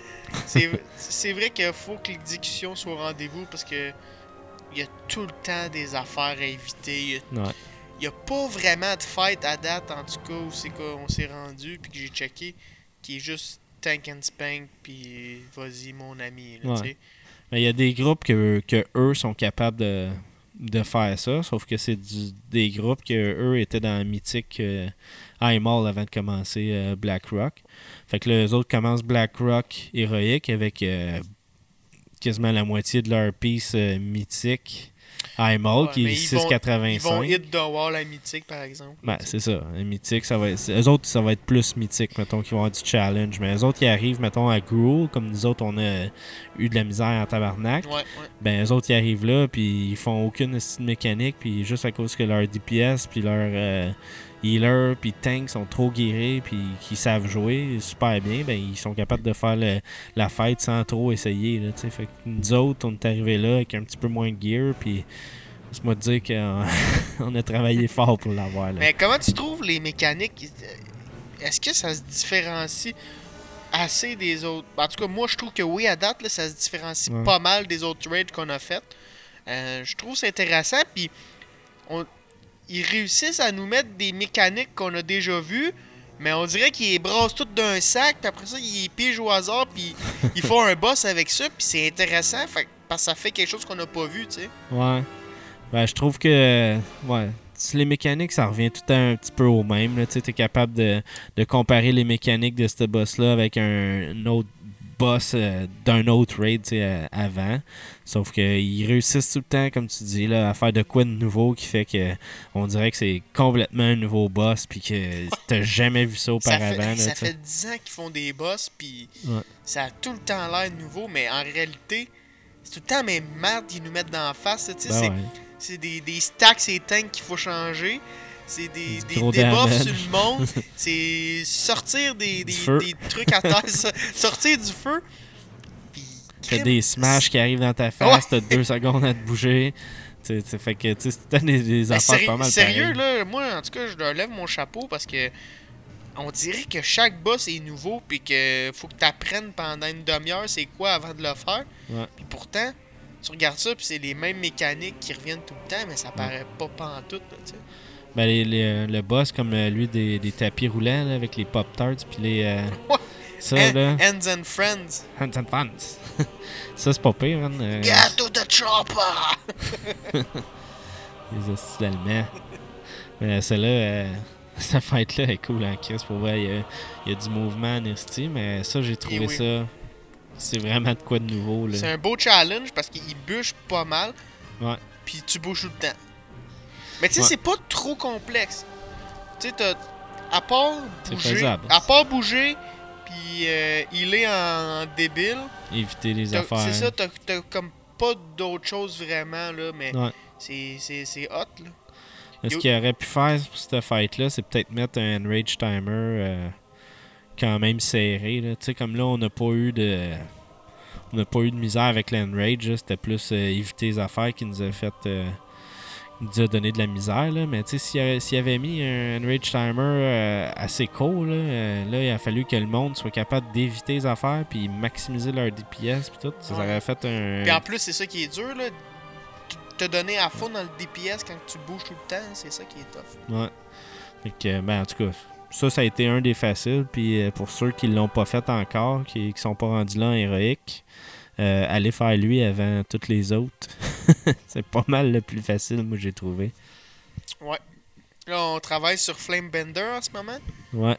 c'est vrai qu'il faut que l'exécution soit au rendez-vous, parce que il y a tout le temps des affaires à éviter. Il y a pas vraiment de fight à date, en tout cas, où c'est qu'on s'est rendu, puis que j'ai checké, qui est juste tank and spank, puis vas-y, mon ami, là, tu sais. Mais il y a des groupes que eux sont capables de faire ça, sauf que c'est des groupes que eux étaient dans Mythic Imol avant de commencer Blackrock. Fait que les autres commencent Blackrock héroïque avec quasiment la moitié de leur piece mythique Imol qui est 6,85. Ils vont hit the wall à Mythique, par exemple. Ben, c'est ça. Mythique, ça va être... Eux autres, ça va être plus Mythique, mettons, qui vont avoir du challenge. Mais eux autres, ils arrivent, mettons, à Gruul, comme nous autres, on a eu de la misère en tabarnak. Ouais. Ben, eux autres, ils arrivent là, puis ils font aucune mécanique, puis juste à cause que leur DPS, puis leur healer, puis tank sont trop guéris, puis qu'ils savent jouer super bien, ben, ils sont capables de faire la fight sans trop essayer, là, tu sais. Fait que nous autres, on est arrivés là avec un petit peu moins de gear, puis laisse-moi te dire qu'on a travaillé fort pour l'avoir, là. Mais comment tu trouves les mécaniques? Est-ce que ça se différencie? assez des autres. En tout cas, moi, je trouve que oui, à date, là, ça se différencie Ouais. pas mal des autres raids qu'on a fait. Je trouve c'est intéressant. Puis, ils réussissent à nous mettre des mécaniques qu'on a déjà vues. Mais on dirait qu'ils les brassent toutes d'un sac. Puis après ça, ils les pigent au hasard. Puis, ils font un boss avec ça. Puis, c'est intéressant. Parce que ça fait quelque chose qu'on n'a pas vu, tu sais. Ouais. Ben, je trouve que. Ouais. Les mécaniques, ça revient tout le temps un petit peu au même. Tu es capable de comparer les mécaniques de ce boss-là avec un autre boss d'un autre raid avant. Sauf qu'ils réussissent tout le temps, comme tu dis, là, à faire de quoi de nouveau qui fait que on dirait que c'est complètement un nouveau boss puis que t'as jamais vu ça auparavant. Ça fait 10 ans qu'ils font des boss puis ça a tout le temps l'air nouveau, mais en réalité, c'est tout le temps la même merde qu'ils nous mettent dans la face. C'est des stacks et tanks qu'il faut changer. C'est des debuffs sur le monde. C'est sortir des trucs à terre. Sortir du feu. T'as des smash qui arrivent dans ta face. T'as 2 secondes à te bouger. Fait que t'as des affaires pas mal sérieux, là, moi, en tout cas, je leur lève mon chapeau parce que on dirait que chaque boss est nouveau puis que faut que t'apprennes pendant une demi-heure c'est quoi avant de le faire. Ouais. Puis pourtant, tu regardes ça puis c'est les mêmes mécaniques qui reviennent tout le temps, mais ça paraît pas pantoute, là, tu sais. Ben, le boss, comme lui, des tapis roulants là, avec les Pop-Tarts, puis les... ça, là... Hands and Friends. Hands and Friends. Ça, c'est pas pire, man. Get to the chopper! Les hosties d'Allemands. Mais celle-là, cette fête-là est cool en Chris. Pour vrai, il y a du mouvement en esti, mais ça, j'ai trouvé ça... C'est vraiment de quoi de nouveau, là. C'est un beau challenge parce qu'il bûche pas mal. Ouais. Puis tu bouges tout le temps. Mais tu sais, c'est pas trop complexe. Tu sais, à part bouger, puis il est en débile. Éviter les affaires. C'est ça, t'as comme pas d'autre chose vraiment, là, mais c'est hot, là. Ce qu'il aurait pu faire pour cette fight-là, c'est peut-être mettre un enrage timer quand même serré, là. Tu sais, comme là, on n'a pas eu de misère avec l'enrage, c'était plus éviter les affaires qui nous a fait... nous a donné de la misère, là. Mais tu sais, s'il avait mis un enrage timer assez court, là, il a fallu que le monde soit capable d'éviter les affaires puis maximiser leur DPS puis tout. Ça aurait fait un... Puis en plus, c'est ça qui est dur, là. Te donner à fond dans le DPS quand tu bouges tout le temps, c'est ça qui est tough. Ouais. Fait que, ben, en tout cas, ça a été un des faciles. Puis pour ceux qui l'ont pas fait encore, qui sont pas rendus là en héroïque, allez faire lui avant toutes les autres. C'est pas mal le plus facile, moi, j'ai trouvé. Ouais. Là, on travaille sur Flamebender en ce moment. Ouais.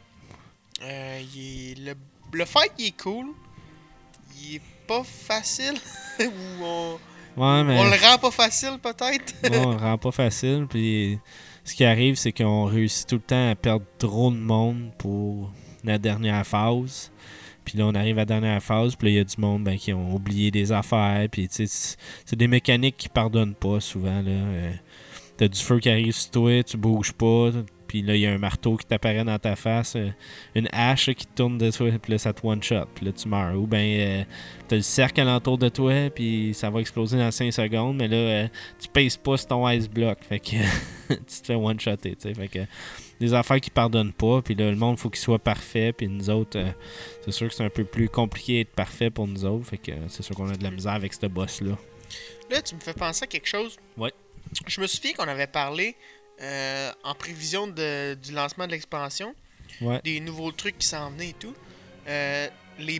Le fight, il est cool. Il est pas facile. Ouais, mais... On le rend pas facile, peut-être. Non, on le rend pas facile. Puis ce qui arrive, c'est qu'on réussit tout le temps à perdre trop de monde pour la dernière phase. Puis là, on arrive à la dernière phase, puis là, il y a du monde qui ont oublié des affaires. Puis, tu sais, c'est des mécaniques qui pardonnent pas souvent, là. T'as du feu qui arrive sur toi, tu bouges pas. Puis là, il y a un marteau qui t'apparaît dans ta face. Une hache qui te tourne de toi, puis là, ça te one-shot. Puis là, tu meurs. Ou bien, t'as le cercle alentour de toi, puis ça va exploser dans 5 secondes. Mais là, tu pèses pas sur ton ice block. Fait que tu te fais one-shotter, tu sais. Fait que... des affaires qui pardonnent pas, puis là, le monde, faut qu'il soit parfait, puis nous autres, c'est sûr que c'est un peu plus compliqué d'être parfait pour nous autres, fait que c'est sûr qu'on a de la misère avec ce boss-là. Là, tu me fais penser à quelque chose. Ouais. Je me souviens qu'on avait parlé en prévision du lancement de l'expansion, des nouveaux trucs qui s'en venaient et tout. Les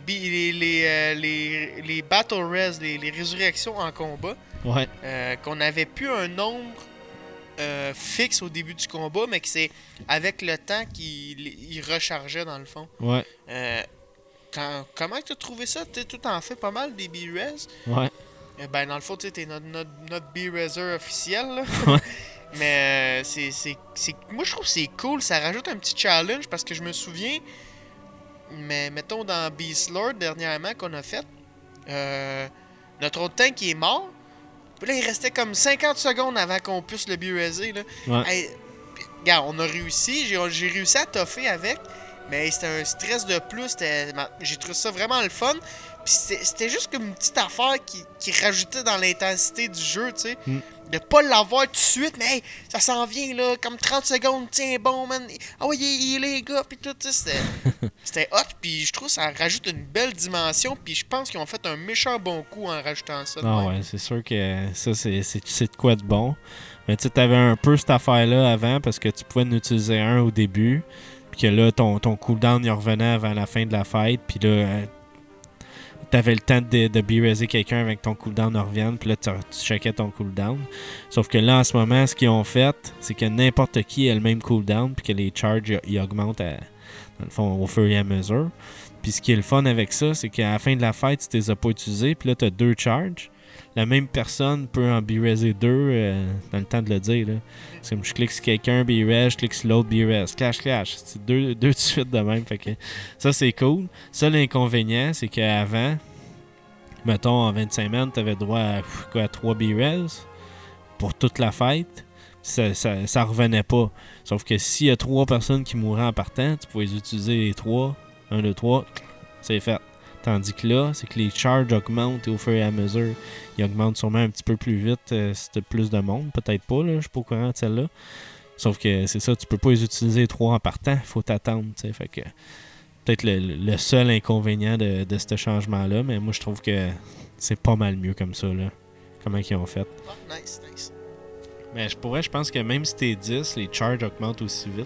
Battle Res, les résurrections en combat, qu'on avait plus un nombre fixe au début du combat, mais que c'est avec le temps qu'il rechargeait dans le fond. Ouais. Comment tu as trouvé ça? Tu en fais pas mal des B-Res. Ouais. Ben dans le fond, tu sais, t'es notre B-Reser officiel, là. Ouais. Mais moi je trouve que c'est cool, ça rajoute un petit challenge parce que je me souviens, mais mettons dans Beast Lord dernièrement qu'on a fait, notre autre tank qui est mort. Puis là, il restait comme 50 secondes avant qu'on puisse le B-Reser, là. Ouais. Hey, regarde, on a réussi, j'ai réussi à toffer avec, Mais c'était un stress de plus. J'ai trouvé ça vraiment le fun. Puis c'était juste comme une petite affaire qui rajoutait dans l'intensité du jeu, tu sais. De pas l'avoir tout de suite, mais hey, ça s'en vient là, comme 30 secondes, tiens bon, man. Ah ouais, il est les gars, puis tout, tu sais. C'était hot, puis je trouve que ça rajoute une belle dimension, puis je pense qu'ils ont fait un méchant bon coup en rajoutant ça. Ah ouais, c'est sûr que ça, c'est de quoi de bon. Mais tu sais, t'avais un peu cette affaire-là avant, parce que tu pouvais en utiliser un au début, puis que là, ton cooldown, il revenait avant la fin de la fight, puis là... T'avais le temps de B-raiser quelqu'un avec ton cooldown revienne, puis là tu checkais ton cooldown. Sauf que là en ce moment, ce qu'ils ont fait, c'est que n'importe qui a le même cooldown, puis que les charges ils augmentent dans le fond au fur et à mesure. Puis ce qui est le fun avec ça, c'est qu'à la fin de la fight, tu les as pas utilisés, puis là t'as 2 charges. La même personne peut en B-raiser 2 dans le temps de le dire. Là. C'est comme je clique sur quelqu'un, B-raise, je clique sur l'autre, B-raise. Clash. C'est deux de suite de même. Fait que ça, c'est cool. Ça, l'inconvénient, c'est qu'avant, mettons, en 25 man, tu avais droit à 3 B-raise pour toute la fight. Ça revenait pas. Sauf que s'il y a 3 personnes qui mouraient en partant, tu pouvais utiliser les 3. 1, 2, 3. C'est fait. Tandis que là, c'est que les charges augmentent et au fur et à mesure, ils augmentent sûrement un petit peu plus vite si t'as plus de monde. Peut-être pas, là, je suis pas au courant de celle-là. Sauf que c'est ça, tu peux pas les utiliser 3 en partant, faut t'attendre. Fait que peut-être le seul inconvénient de ce changement-là, mais moi je trouve que c'est pas mal mieux comme ça, là. Comment ils ont fait. Oh, nice. Mais je pense que même si t'es 10, les charges augmentent aussi vite.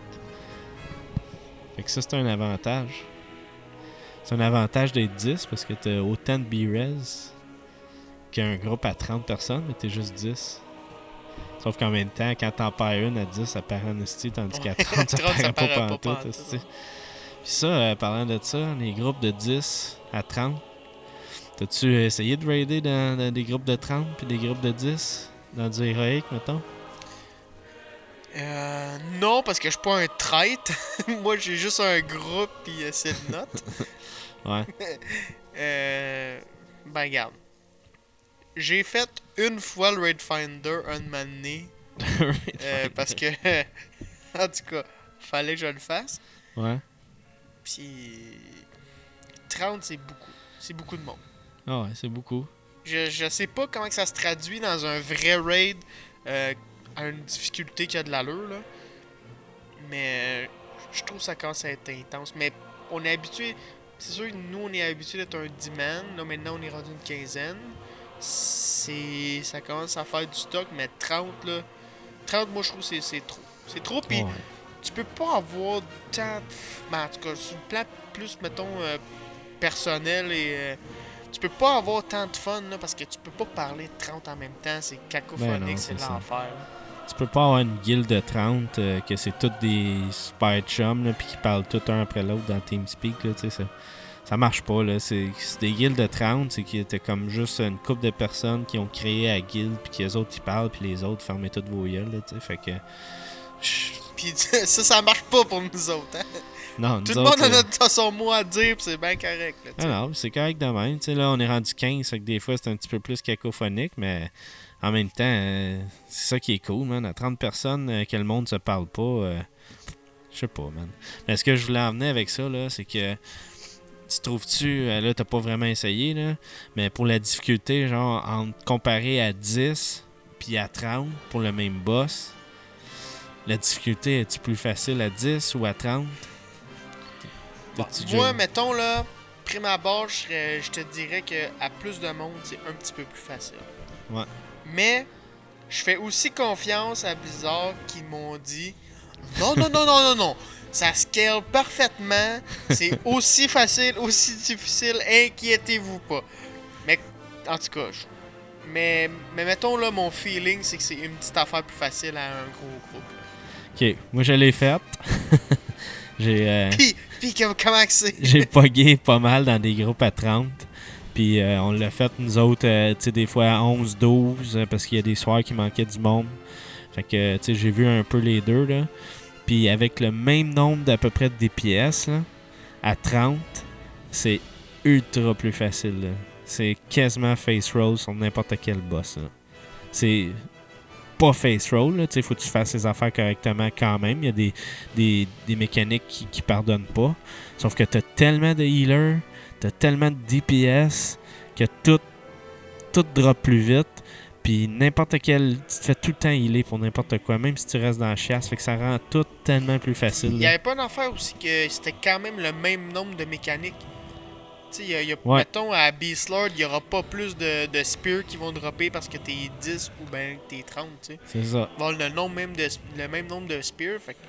Fait que ça, c'est un avantage. C'est un avantage d'être 10 parce que t'as autant de B-Res qu'un groupe à 30 personnes, mais t'es juste 10. Sauf qu'en même temps, quand t'en perds une à 10, ça paraît en esti, tandis qu'à 30, ça paraît pas pantoute. Puis ça, parlant de ça, les groupes de 10 à 30, t'as-tu essayé de raider dans des groupes de 30 puis des groupes de 10 dans du héroïque, mettons? Non, parce que je suis pas un traître. Moi, j'ai juste un groupe pis c'est une note. Ouais. Ben, regarde. J'ai fait une fois le Raid Finder un moment donné. Parce que, en tout cas, fallait que je le fasse. Ouais. Puis 30, c'est beaucoup. C'est beaucoup de monde. Ah ouais, c'est beaucoup. Je sais pas comment que ça se traduit dans un vrai raid à une difficulté qui a de l'allure, là. Mais je trouve que ça commence à être intense. Mais on est habitué... C'est sûr que nous, on est habitué d'être un 10 man. Là, maintenant, on est rendu une quinzaine. Ça commence à faire du stock, mais 30, là... 30, moi, je trouve que c'est trop. C'est trop, puis Ouais. tu peux pas avoir tant de... Ben, en tout cas, sur le plan plus, mettons, personnel et... tu peux pas avoir tant de fun, là, parce que tu peux pas parler de 30 en même temps. C'est cacophonique, Ben non, c'est c'est l'enfer. Tu peux pas avoir une guilde de 30 que c'est tous des super chums là, puis qui parlent tout un après l'autre dans TeamSpeak. Là, ça marche pas. Là. C'est des guildes de 30, c'est qu'il était comme juste une couple de personnes qui ont créé la guilde, puis que les autres ils parlent, puis les autres ferment toutes vos gueules. Là, fait que. Puis ça marche pas pour nous autres. Hein? Non, tout le monde a son mot à dire, puis c'est bien correct. Là, non, c'est correct de même. Là, on est rendu 15, fait que des fois c'est un petit peu plus cacophonique, mais. En même temps, c'est ça qui est cool, man. À 30 personnes, que le monde se parle pas, je sais pas, man. Mais ce que je voulais emmener avec ça, là, c'est que tu trouves-tu, là, t'as pas vraiment essayé, là, mais pour la difficulté, genre, comparé à 10 puis à 30 pour le même boss, la difficulté est-tu plus facile à 10 ou à 30? Moi, mettons, là, prime abord, je te dirais qu'à plus de monde, c'est un petit peu plus facile. Ouais. Mais je fais aussi confiance à Blizzard qui m'ont dit non, ça scale parfaitement, c'est aussi facile, aussi difficile, inquiétez-vous pas. Mais en tout cas, mais mettons là, mon feeling c'est que c'est une petite affaire plus facile à un gros groupe. Ok, moi je l'ai faite. J'ai. Puis comment que c'est? J'ai pogué pas mal dans des groupes à 30. Puis on l'a fait, nous autres, tu sais, des fois à 11, 12, parce qu'il y a des soirs qui manquaient du monde. Fait que, tu sais, j'ai vu un peu les deux, là. Puis avec le même nombre d'à peu près de DPS, là, à 30, c'est ultra plus facile, là. C'est quasiment face roll sur n'importe quel boss, là. C'est pas face roll. Il faut que tu fasses les affaires correctement quand même. Il y a des mécaniques qui pardonnent pas. Sauf que tu as tellement de healers, tu as tellement de DPS que tout drop plus vite. Puis n'importe quel... Tu te fais tout le temps healer pour n'importe quoi, même si tu restes dans la chasse. Fait que ça rend tout tellement plus facile. Il n'y avait pas d'affaire aussi que c'était quand même le même nombre de mécaniques. Tu sais, ouais. Mettons, à Beast Lord, il n'y aura pas plus de spears qui vont dropper parce que t'es 10 ou ben t'es 30, tu sais. C'est ça. Bon, le même nombre de spears, fait que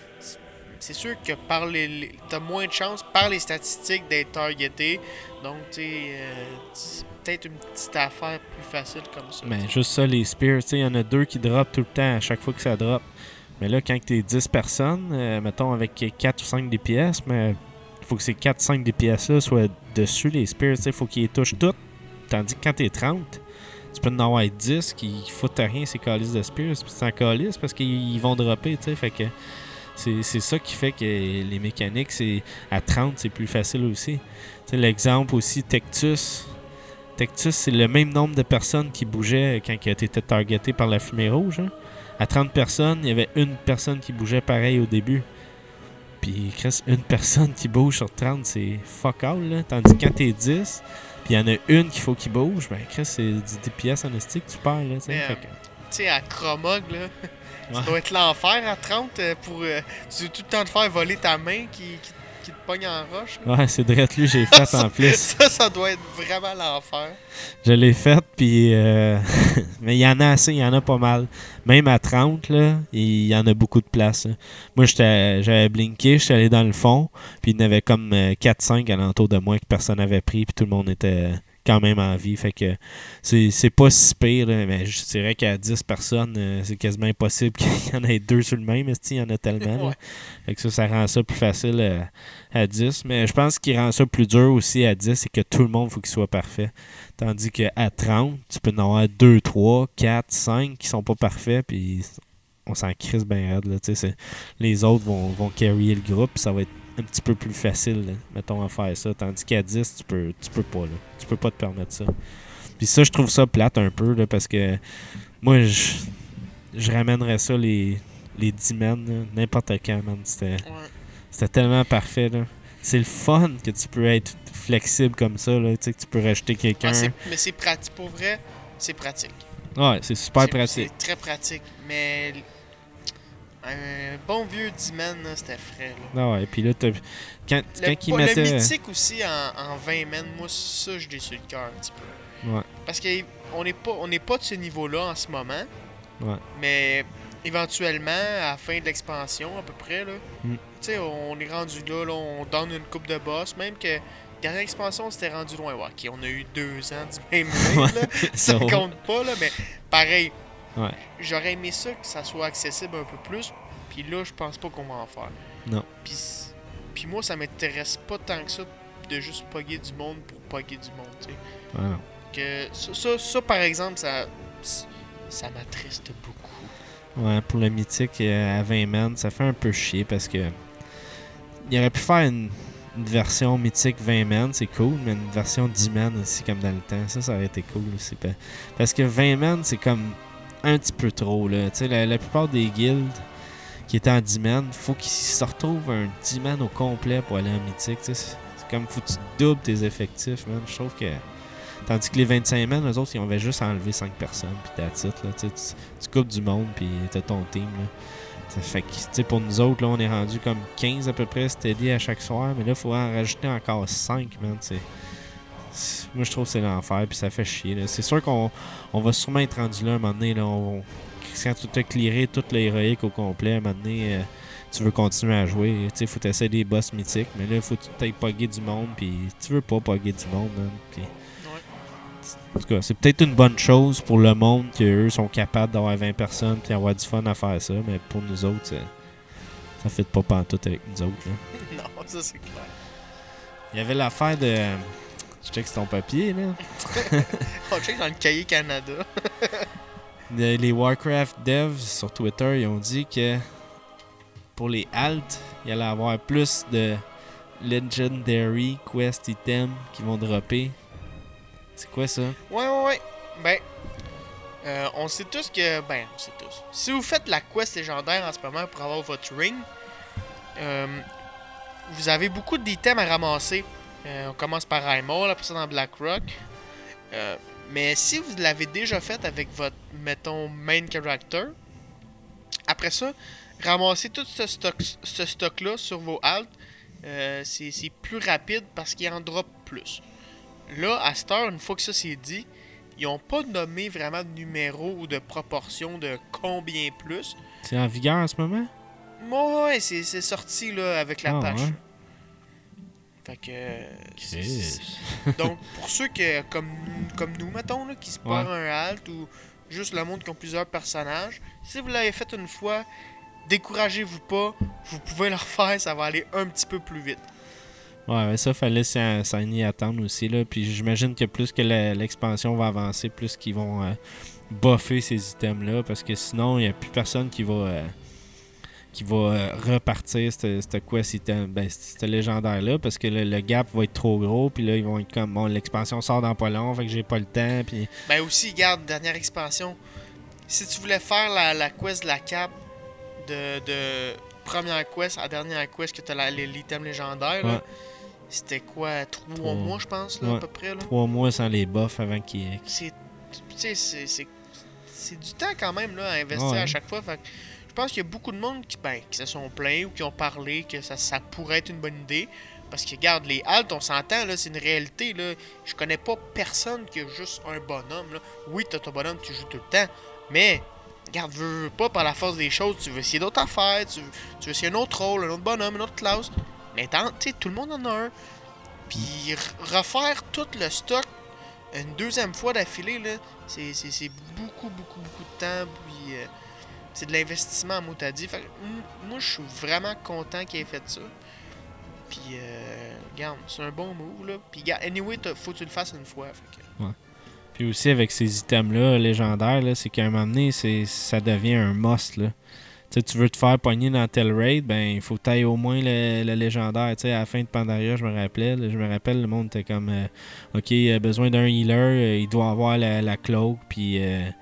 c'est sûr que t'as moins de chances par les statistiques d'être targeté. Donc, tu sais, c'est peut-être une petite affaire plus facile comme ça. Mais juste ça, les spears, tu sais, il y en a 2 qui drop tout le temps à chaque fois que ça drop. Mais là, quand t'es 10 personnes, mettons avec 4 ou 5 DPS, mais il faut que ces 4-5 DPS-là soient dessus les spears, tu sais, il faut qu'ils les touchent toutes. Tandis que quand t'es 30, tu peux en avoir 10 qui foutent rien ces calices de spears. Puis c'est en calice parce qu'ils vont dropper, tu sais, fait que c'est ça qui fait que les mécaniques, à 30, c'est plus facile aussi. Tu sais, l'exemple aussi, Tectus, c'est le même nombre de personnes qui bougeaient quand tu étais targeté par la fumée rouge. Hein. À 30 personnes, il y avait une personne qui bougeait pareil au début. Puis, Chris, une personne qui bouge sur 30, c'est fuck all. Là. Tandis que quand t'es 10, puis il y en a une qu'il faut qu'il bouge, ben Chris, c'est du DPS en esti que tu perds. Là, tu sais, à Cromog, là, ça doit être l'enfer à 30 pour tu dois tout le temps te faire voler ta main qui te pogne en roche. Là. Ouais, c'est direct lui j'ai fait en plus. Ça doit être vraiment l'enfer. Je l'ai fait, puis mais il y en a assez, il y en a pas mal. Même à 30, là, il y en a beaucoup de place. Là. Moi, j'avais blinké, j'étais allé dans le fond, puis il y en avait comme 4-5 alentour de moi que personne n'avait pris, puis tout le monde était quand même en vie. Fait que c'est pas si pire, là, mais je dirais qu'à 10 personnes, c'est quasiment impossible qu'il y en ait 2 sur le même, il y en a tellement. Là. Fait que ça rend ça plus facile à 10. Mais je pense qu'il rend ça plus dur aussi à 10, c'est que tout le monde, faut qu'il soit parfait. Tandis qu'à 30, tu peux en avoir 2, 3, 4, 5 qui sont pas parfaits, puis on s'en crisse bien raide. Là, les autres vont carryer le groupe, puis ça va être un petit peu plus facile, là, mettons, à faire ça. Tandis qu'à 10, tu peux pas. Là. Tu peux pas te permettre ça. Puis ça, je trouve ça plate un peu, là, parce que moi, je ramènerais ça les 10 men, là, n'importe quand, man. C'était tellement parfait, là. C'est le fun que tu peux être flexible comme ça, là, que tu peux rajouter quelqu'un. Mais c'est pratique. Pour vrai, c'est pratique. Ouais, c'est super pratique. C'est très pratique, mais un bon vieux 10 men, c'était frais. Là. Ah ouais, puis là, quand il mettait... Le mythique aussi en 20 men, moi, ça, je l'ai sur le cœur un petit peu. Ouais. Parce qu'on n'est pas de ce niveau-là en ce moment. Ouais. Mais éventuellement, à la fin de l'expansion, à peu près, là, tu sais, on est rendu là, on donne une coupe de boss, même que dernière expansion, on s'était rendu loin. Ouais, ok, on a eu 2 ans du même monde, là. Ça compte pas, là, mais pareil. Ouais. J'aurais aimé ça que ça soit accessible un peu plus, puis là, je pense pas qu'on va en faire. Non. Puis moi, ça m'intéresse pas tant que ça de juste pogger du monde pour pogger du monde, tu sais. Ah non. Que ça, par exemple, ça m'attriste beaucoup. Ouais, pour le mythique à 20 man, ça fait un peu chier parce que il aurait pu faire une version mythique 20 man, c'est cool, mais une version 10 man aussi comme dans le temps, ça aurait été cool aussi. Parce que 20 man, c'est comme un petit peu trop, là. Tu sais, la plupart des guildes qui étaient en 10 man, faut qu'ils se retrouvent un 10 man au complet pour aller en mythique. Tu sais, c'est comme faut que tu doubles tes effectifs, man. Je trouve que... Tandis que les 25 man, eux autres, ils avaient juste enlevé 5 personnes, puis that's it, là. Tu coupes du monde, puis t'as ton team, là. Ça fait que, tu sais, pour nous autres, là, on est rendu comme 15 à peu près steady à chaque soir, mais là, il faut en rajouter encore 5, man, moi, je trouve que c'est l'enfer, puis ça fait chier, là. C'est sûr qu'on va sûrement être rendu là un moment donné, là. Quand tu as clearé tout l'héroïque au complet, un moment donné, tu veux continuer à jouer. Tu sais, faut t'essayer des boss mythiques, mais là, il faut que tu t'ailles pogger du monde, puis tu veux pas pogger du monde, man. Puis... En tout cas, c'est peut-être une bonne chose pour le monde qu'eux sont capables d'avoir 20 personnes puis avoir du fun à faire ça, mais pour nous autres, ça fait pas pantoute avec nous autres. Là. Non, ça c'est clair. Il y avait l'affaire de... Je check ton papier, là. On check dans le cahier Canada. Les Warcraft devs sur Twitter, ils ont dit que pour les alts, il y allait avoir plus de Legendary Quest items qui vont dropper. C'est quoi ça? Ouais. Ben, On sait tous que... Ben, on sait tous. Si vous faites la quest légendaire en ce moment pour avoir votre ring, vous avez beaucoup d'items à ramasser. On commence par Highmore, après ça dans Blackrock. Mais si vous l'avez déjà fait avec votre, mettons, main character, après ça, ramassez tout ce stock-là sur vos alts. C'est plus rapide parce qu'il en drop plus. Là, à cette heure, une fois que ça c'est dit, ils n'ont pas nommé vraiment de numéro ou de proportion de combien plus. C'est en vigueur en ce moment? Ouais, c'est sorti là avec la patch. Ouais. Fait que... Donc, pour ceux que, comme nous, mettons, là, qui se partent un alt ou juste le monde qui ont plusieurs personnages, si vous l'avez fait une fois, découragez-vous pas, vous pouvez le refaire, ça va aller un petit peu plus vite. Ouais, ça, fallait s'en y attendre aussi, là. Puis j'imagine que plus que l'expansion va avancer, plus qu'ils vont buffer ces items-là, parce que sinon, il n'y a plus personne qui va repartir cette quest item, cette légendaire-là, parce que le gap va être trop gros, puis là, ils vont être comme, bon, l'expansion sort dans pas long, fait que j'ai pas le temps, puis... Ben aussi, regarde, dernière expansion, si tu voulais faire la quest de la cap de première quest à dernière quest que t'as l'item légendaire, là, c'était quoi, 3 mois, je pense, là, à peu près, là? 3 mois sans les buffs avant qu'ils... C'est du temps, quand même, là, à investir à chaque fois, fait que je pense qu'il y a beaucoup de monde qui se sont plaints ou qui ont parlé que ça pourrait être une bonne idée. Parce que, regarde, les halts, on s'entend, là, c'est une réalité, là. Je connais pas personne qui a juste un bonhomme, là. Oui, t'as ton bonhomme, tu joues tout le temps. Mais, regarde, veux pas, par la force des choses, tu veux essayer d'autres affaires, tu veux essayer un autre rôle, un autre bonhomme, une autre classe. Mais, tu sais, tout le monde en a un. Puis, refaire tout le stock une deuxième fois d'affilée, là, c'est beaucoup de temps, puis... c'est de l'investissement en mot-à-dit. Fait que, moi, je suis vraiment content qu'il ait fait ça. Puis, regarde, c'est un bon move, là. Puis, anyway, faut que tu le fasses une fois. Fait que... Ouais. Puis aussi, avec ces items-là, légendaires, là, c'est qu'à un moment donné, ça devient un must, là. Tu sais, tu veux te faire pogner dans tel raid, ben, il faut que tu ailles au moins le légendaire. Tu sais, à la fin de Pandaria, je me rappelle, le monde était comme, OK, besoin d'un healer, il doit avoir la cloak, puis...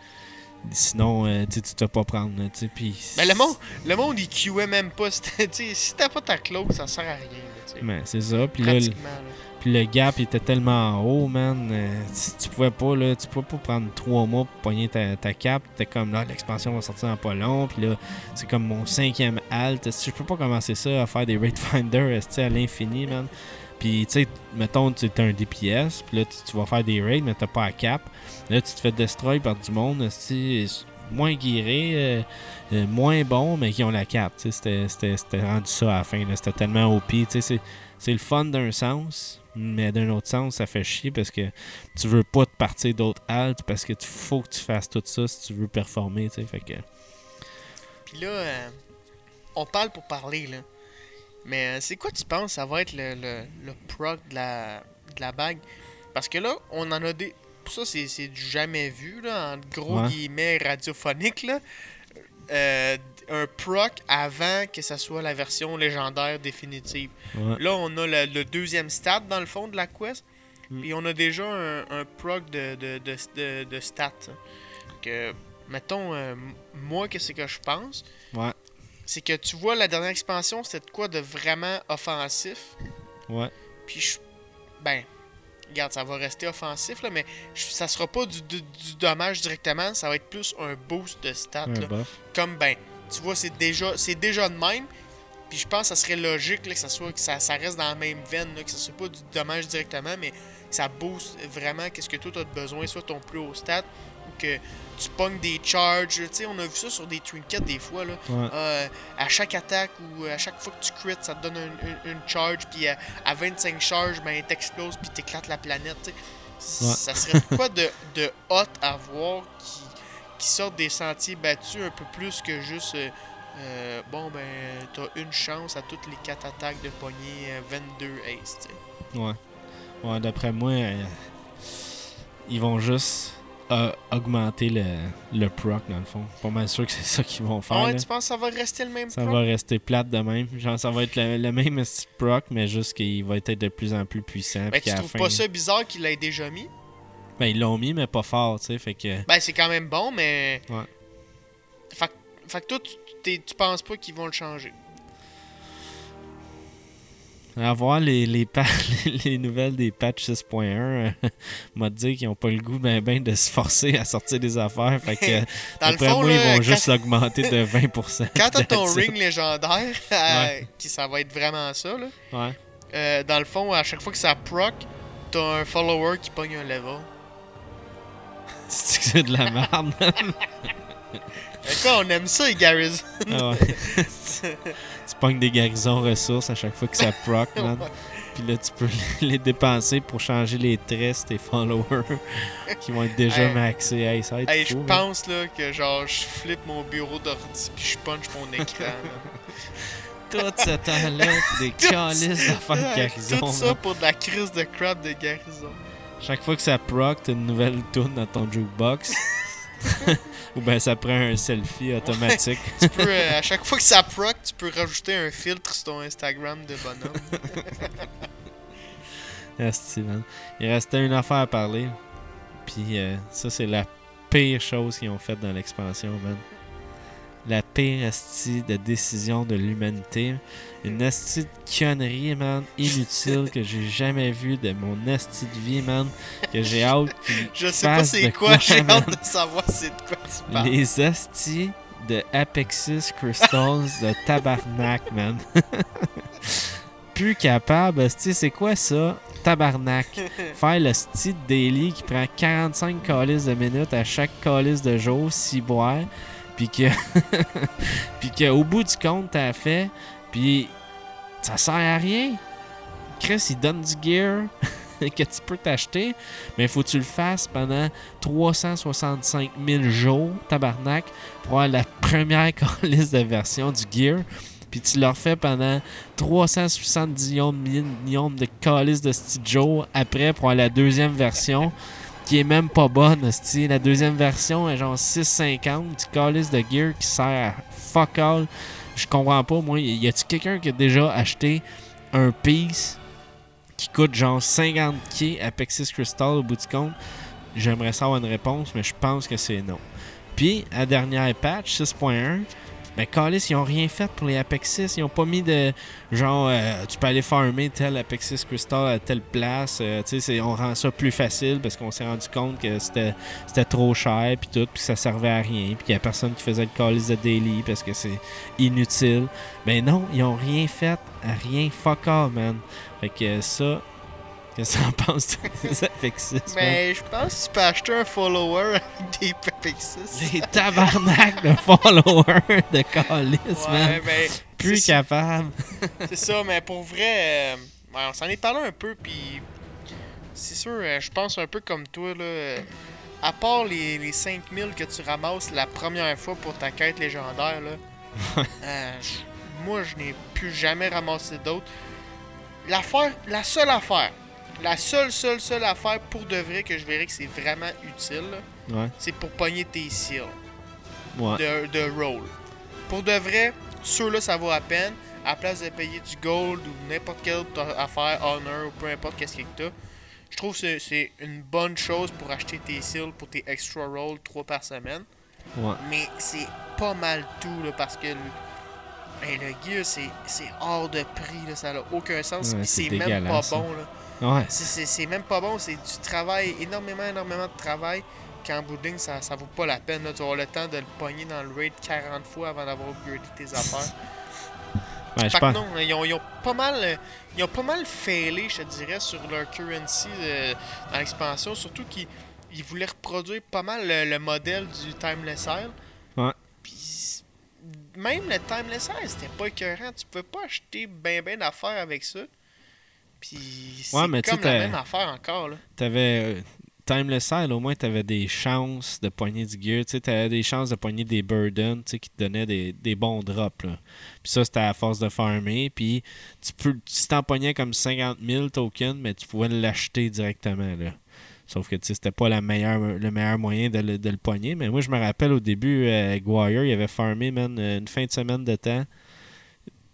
sinon, tu te fais pas prendre. Pis... Ben, le monde, il queuait même pas. Si t'as pas ta cloak, ça sert à rien. Ben, c'est ça. Puis là, le gap était tellement haut, man. Tu pouvais pas prendre 3 mois pour pogner ta cap. T'es comme, là, l'expansion va sortir dans pas long. Puis là, c'est comme mon 5e alt. Je peux pas commencer ça à faire des raid finders à l'infini, man. Puis, tu sais, mettons, tu es un DPS, puis là, tu vas faire des raids, mais t'as pas à cap. Là, tu te fais destroy par du monde, moins guéré, moins bon, mais qui ont la cap. C'était rendu ça à la fin. C'était tellement OP. C'est le fun d'un sens, mais d'un autre sens, ça fait chier parce que tu veux pas te partir d'autres halts parce que faut que tu fasses tout ça si tu veux performer. Fait que... Puis là, on parle pour parler, là. Mais c'est quoi tu penses ça va être le proc de la bague? Parce que là, on en a des... Pour ça, c'est du jamais vu, là, en gros guillemets radiophonique, là. Un proc avant que ça soit la version légendaire définitive. Ouais. Là, on a le deuxième stade, dans le fond, de la quest. Puis on a déjà un proc de stats. Que, mettons, moi, qu'est-ce que je pense? Ouais. C'est que tu vois, la dernière expansion, c'était de quoi de vraiment offensif. Ouais. Puis, regarde, ça va rester offensif, là, mais ça sera pas du dommage directement, ça va être plus un boost de stats. Là. Comme, tu vois, c'est déjà de même. Puis je pense que ça serait logique là, que ça reste dans la même veine, là, que ça soit pas du dommage directement, mais que ça booste vraiment qu'est-ce que toi tu as besoin, soit ton plus haut stat, ou que tu pognes des charges. Tu sais, on a vu ça sur des trinkets des fois. Là. Ouais. À chaque attaque ou à chaque fois que tu crits, ça te donne une charge, puis à 25 charges, t'exploses, puis t'éclates la planète. Tu sais. Ouais. Ça serait quoi de hot à voir qui sortent des sentiers battus un peu plus que juste... t'as une chance à toutes les 4 attaques de pogner 22 ace, tu sais. Ouais, d'après moi, ils vont juste augmenter le proc, dans le fond. Pas mal sûr que c'est ça qu'ils vont faire. Ah ouais, là. Tu penses que ça va rester le même ça proc? Ça va rester plate de même. Genre, ça va être le même proc, mais juste qu'il va être de plus en plus puissant. Mais tu trouves pas ça bizarre qu'il l'ait déjà mis? Ben, ils l'ont mis, mais pas fort, tu sais, fait que... Ben, c'est quand même bon, mais... Ouais. Fait que toi, tu penses pas qu'ils vont le changer? À voir les nouvelles des patchs 6.1, m'a dit qu'ils ont pas le goût ben de se forcer à sortir des affaires. Fait que, dans le après fond, moi, là, ils vont juste l'augmenter de 20%. Quand t'as ton That's it. ring légendaire, Ouais. qui ça va être vraiment ça, là, Ouais. dans le fond, à chaque fois que ça proc, t'as un follower qui pogne un level. C'est que c'est de la merde. Quoi, on aime ça, les Garrison. Ah ouais. Tu pognes des guérisons ressources à chaque fois que ça proc, man. Puis là, tu peux les dépenser pour changer les traits de tes followers qui vont être déjà Hey. maxés. Hey, ça va être Hey, fou, je man. pense là que genre je flippe mon bureau d'ordi puis je punch mon écran. là. Tout ce temps-là, des calices d'affaires de Ouais, guérison. Tout ça man. pour de la crise de crap de Garrison. Chaque fois que ça proc, t'as une nouvelle tune dans ton jukebox. Ou ben ça prend un selfie automatique. Tu peux, à chaque fois que ça proc, tu peux rajouter un filtre sur ton Instagram de bonhomme. Asti, man. Il restait une affaire à parler. Puis ça, c'est la pire chose qu'ils ont faite dans l'expansion, man. La pire asti de décision de l'humanité. Une asti de connerie, man, inutile que j'ai jamais vu de mon asti de vie, man. Que j'ai hâte qu'ils Je sais pas fassent c'est de quoi, j'ai man. hâte de savoir c'est de quoi tu parles. Les astis de Apexis Crystals de tabarnak, man. Plus capable, asti, c'est quoi ça? Tabarnak. Faire le sti de daily qui prend 45 calices de minutes à chaque calice de jour, si boire, puis que puis qu'au bout du compte, t'as fait, puis ça sert à rien. Chris, il donne du gear que tu peux t'acheter, mais faut que tu le fasses pendant 365 000 jours, tabarnak, pour avoir la première calice de version du gear. Puis tu le refais pendant 370 millions de calices de style jours après pour avoir la deuxième version qui est même pas bonne, hostie. La deuxième version est genre 6,50 du calice de gear qui sert à fuck all. Je comprends pas, moi. Y a-tu quelqu'un qui a déjà acheté un piece qui coûte genre 50$ à Apexis Crystal au bout du compte? J'aimerais savoir une réponse, mais je pense que c'est non. Puis, à la dernière patch, 6.1, ben, Callis, ils ont rien fait pour les Apexis. Ils ont pas mis de genre, tu peux aller farmer tel Apexis Crystal à telle place. Tu sais, on rend ça plus facile parce qu'on s'est rendu compte que c'était trop cher, puis tout, puis ça servait à rien. Puis il y a personne qui faisait le Callis de daily parce que c'est inutile. Ben non, ils ont rien fait, rien, fuck all, man. Fait que ça. Qu'est-ce que t'en penses des Apexis? Mais je pense que tu peux acheter un follower avec des Apexis. Les tabarnak de followers de Callis, man. Ouais, mais Plus c'est capable. C'est ça, mais pour vrai, ouais, on s'en est parlé un peu, puis c'est sûr, je pense un peu comme toi, là. À part les 5000 que tu ramasses la première fois pour ta quête légendaire, là, moi, je n'ai plus jamais ramassé d'autres. La seule affaire pour de vrai que je verrais que c'est vraiment utile, là, Ouais. c'est pour pogner tes seals Ouais. de roll. Pour de vrai, ceux-là, ça vaut à peine. À la place de payer du gold ou n'importe quelle autre affaire, honor ou peu importe qu'est-ce que t'as, je trouve que c'est une bonne chose pour acheter tes seals pour tes extra rolls 3 par semaine. Ouais. Mais c'est pas mal tout, là, parce que le gear, c'est hors de prix, là, ça n'a aucun sens. Ouais, Puis c'est c'est même pas dégueulasse, bon. Là. Ouais. C'est même pas bon, c'est du travail, énormément de travail. Qu'en bout de ligne, ça vaut pas la peine. Là. Tu vas avoir le temps de le pogner dans le raid 40 fois avant d'avoir upgradé tes affaires. Ouais, je Fait que pense. non, ils ont pas mal failé, je te dirais, sur leur currency dans l'expansion. Surtout qu'ils voulaient reproduire pas mal le modèle du Timeless Isle. Ouais. Puis même le Timeless Isle, c'était pas écœurant. Tu peux pas acheter ben d'affaires avec ça. Puis c'est Ouais, mais tu comme sais, la même affaire encore, là. T'avais Timeless Isle, au moins t'avais des chances de pogner du gear. Tu sais, t'avais des chances de pogner des burdens, tu sais, qui te donnaient des bons drops, là. Puis ça, c'était à force de farmer. Puis si t'en pognais comme 50 000 tokens, mais tu pouvais l'acheter directement, là. Sauf que, tu sais, c'était pas le meilleur moyen de le pogner. Mais moi, je me rappelle au début, Guire, il avait farmé, man, une fin de semaine de temps.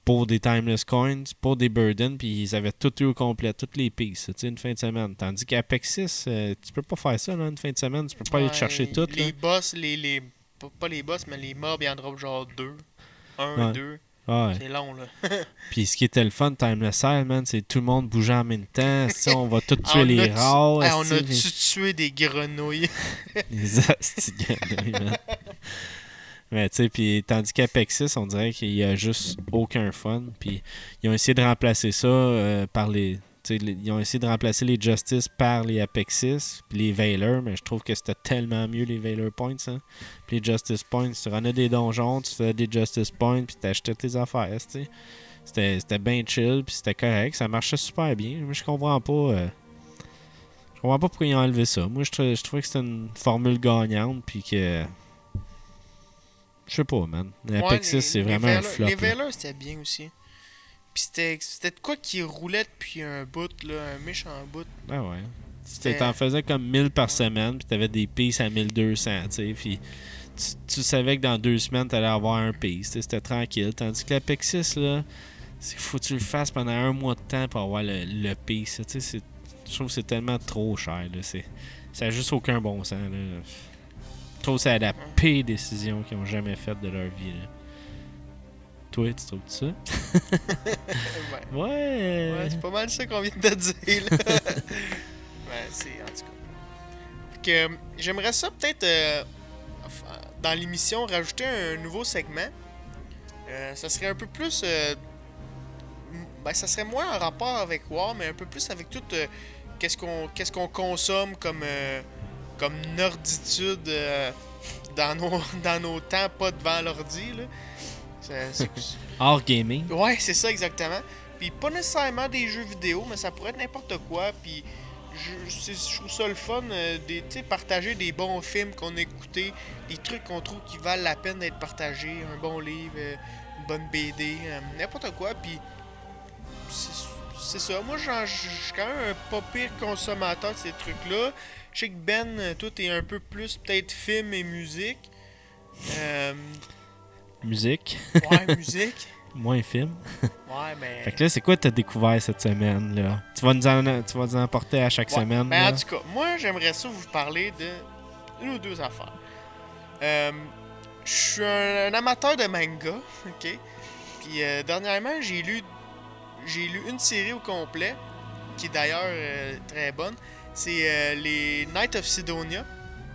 pour des Timeless Coins, pour des Burden, puis ils avaient tout eu au complet, toutes les pistes, tu sais, une fin de semaine. Tandis qu'Apex 6, tu peux pas faire ça, là, une fin de semaine, tu peux pas aller te chercher toutes. Les là. boss, pas les boss, mais les mobs, ils en drop genre 2. 1, Ouais. 2. Ouais. C'est long, là. Puis ce qui était le fun, Timeless Sale, man, c'est tout le monde bougeait en même temps. On va tout tuer On les a rares. on a-tu tué des grenouilles? Les astis grenouilles, man. Mais tu sais, puis tandis qu'Apex 6, on dirait qu'il y a juste aucun fun. Puis ils ont essayé de remplacer ça par les... Ils ont essayé de remplacer les Justice par les Apex 6, puis les Valor, mais je trouve que c'était tellement mieux les Valor Points. Hein? Puis les Justice Points, tu renais des donjons, tu faisais des Justice Points, puis t'achetais tes affaires. C'était bien chill, puis c'était correct, ça marchait super bien. Moi, je comprends pas. Je comprends pas pourquoi ils ont enlevé ça. Moi, je trouvais que c'était une formule gagnante, puis que. Je sais pas, man. L'Apex 6, c'est vraiment un flop. Les Valor, c'était bien aussi. Puis c'était de quoi qui roulait depuis un bout, là, un méchant bout. Ah ouais. T'en faisais comme 1000 par semaine, puis t'avais des pistes à 1200, tu sais, puis tu savais que dans 2 semaines, t'allais avoir un piece, c'était tranquille. Tandis que l'Apex 6, là, faut que tu le fasses pendant 1 mois de temps pour avoir le piece, tu sais, je trouve que c'est tellement trop cher, là, ça n'a juste aucun bon sens, là. Je trouve que c'est la pire décision qu'ils ont jamais faite de leur vie, là. Toi, tu trouves ça? Ouais, c'est pas mal ça qu'on vient de dire, là. Ouais, c'est... En tout cas. Fait que, j'aimerais ça peut-être, dans l'émission, rajouter un nouveau segment. Ça serait un peu plus... ça serait moins en rapport avec War, mais un peu plus avec tout... qu'est-ce qu'on consomme comme norditude dans nos temps, pas devant l'ordi, là. Hors gaming. Ouais, c'est ça exactement. Puis pas nécessairement des jeux vidéo, mais ça pourrait être n'importe quoi. Puis je trouve ça le fun, partager des bons films qu'on a écoutés, des trucs qu'on trouve qui valent la peine d'être partagés, un bon livre, une bonne BD, n'importe quoi. Puis c'est ça. Moi, je suis quand même un pas pire consommateur de ces trucs-là. Je sais que Ben, toi, t'es un peu plus peut-être film et musique. Musique. Ouais, musique. Moins film. Ouais, mais... Fait que là, c'est quoi t'as découvert cette semaine, là? Tu vas nous en apporter à chaque semaine, ben, là? En tout cas, moi, j'aimerais ça vous parler de une ou deux affaires. Je suis un amateur de manga, ok? Puis dernièrement, j'ai lu une série au complet, qui est d'ailleurs très bonne. C'est les Knights of Sidonia.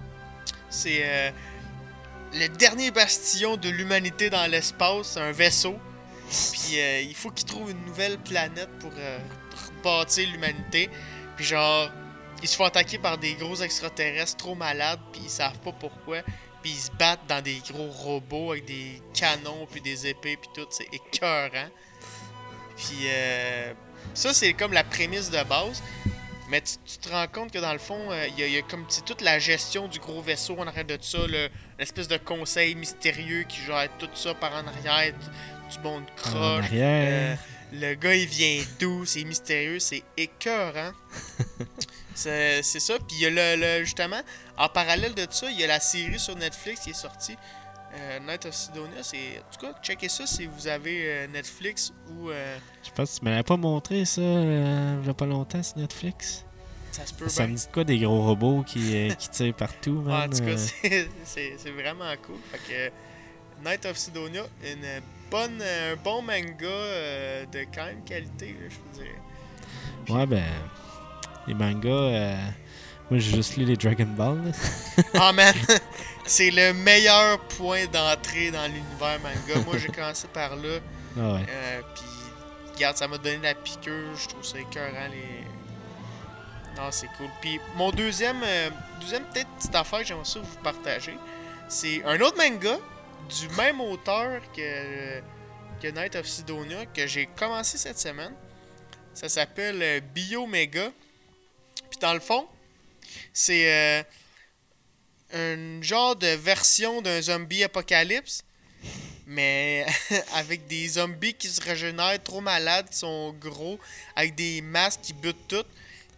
C'est le dernier bastion de l'humanité dans l'espace, un vaisseau. Puis il faut qu'ils trouvent une nouvelle planète pour bâtir l'humanité. Puis genre, ils se font attaquer par des gros extraterrestres trop malades, puis ils savent pas pourquoi. Puis ils se battent dans des gros robots avec des canons, puis des épées, puis tout. C'est écœurant. Puis ça, c'est comme la prémisse de base. Mais tu te rends compte que dans le fond, il y a comme c'est toute la gestion du gros vaisseau en arrière de tout ça, l'espèce de conseil mystérieux qui gère tout ça par en arrière, du bon de croche. Le gars il vient d'où, c'est mystérieux, c'est écœurant. c'est ça. Puis il y a justement, en parallèle de ça, il y a la série sur Netflix qui est sortie. Night of Sidonia, c'est... En tout cas, checkez ça si vous avez Netflix ou... Je pense que tu m'avais pas montré ça il y a pas longtemps sur Netflix. Ça se peut Ça bien. me dit quoi des gros robots qui tirent partout, man? En tout cas, c'est vraiment cool. Fait que Night of Sidonia, un bon manga de quand même qualité, là, je vous dirais. Ouais, ben... Les mangas... Moi, j'ai juste lu les Dragon Ball, là. Ah, man! C'est le meilleur point d'entrée dans l'univers manga. Moi, j'ai commencé par là. Ah ouais. Puis, regarde, ça m'a donné la piqûre. Je trouve ça écœurant. Non, c'est cool. Puis, mon deuxième peut-être petite affaire que j'aimerais ça vous partager, c'est un autre manga du même auteur que Night of Sidonia que j'ai commencé cette semaine. Ça s'appelle Biomega. Puis, dans le fond, c'est un genre de version d'un zombie apocalypse, mais avec des zombies qui se régénèrent trop malades, qui sont gros, avec des masques qui butent tout.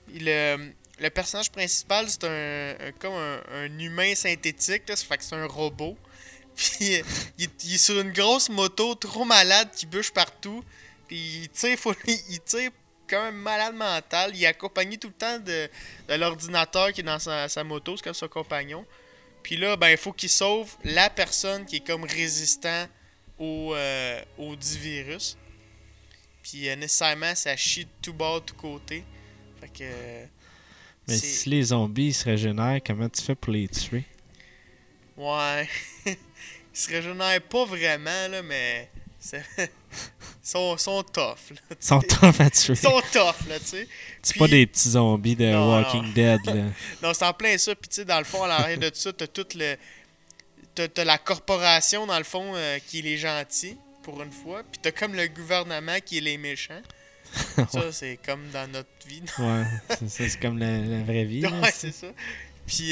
Le personnage principal, c'est comme un humain synthétique, là, ça fait que c'est un robot. Puis il est sur une grosse moto, trop malade, qui bûche partout. Puis il tire comme un malade mental. Il est accompagné tout le temps de l'ordinateur qui est dans sa moto, c'est comme son compagnon. Puis là, ben, il faut qu'il sauve la personne qui est comme résistant au dit virus. Puis nécessairement, ça chie de tout bord, de tout côté. Fait que... Mais si les zombies ils se régénèrent, comment tu fais pour les tuer? Ouais. Ils se régénèrent pas vraiment, là, mais... sont tough, là. Ils sont tough à tuer. Ils sont tough, là, tu sais. C'est pas des petits zombies de Non, Walking non. Dead, là. Non, c'est en plein ça. Puis, tu sais, dans le fond, à l'arrière de tout ça, t'as tout le... T'as la corporation, dans le fond, qui est les gentils, pour une fois. Puis t'as comme le gouvernement qui est les méchants. Ça, c'est comme dans notre vie. Ouais, c'est comme la vraie vie. Là, Ouais, c'est ça. Puis,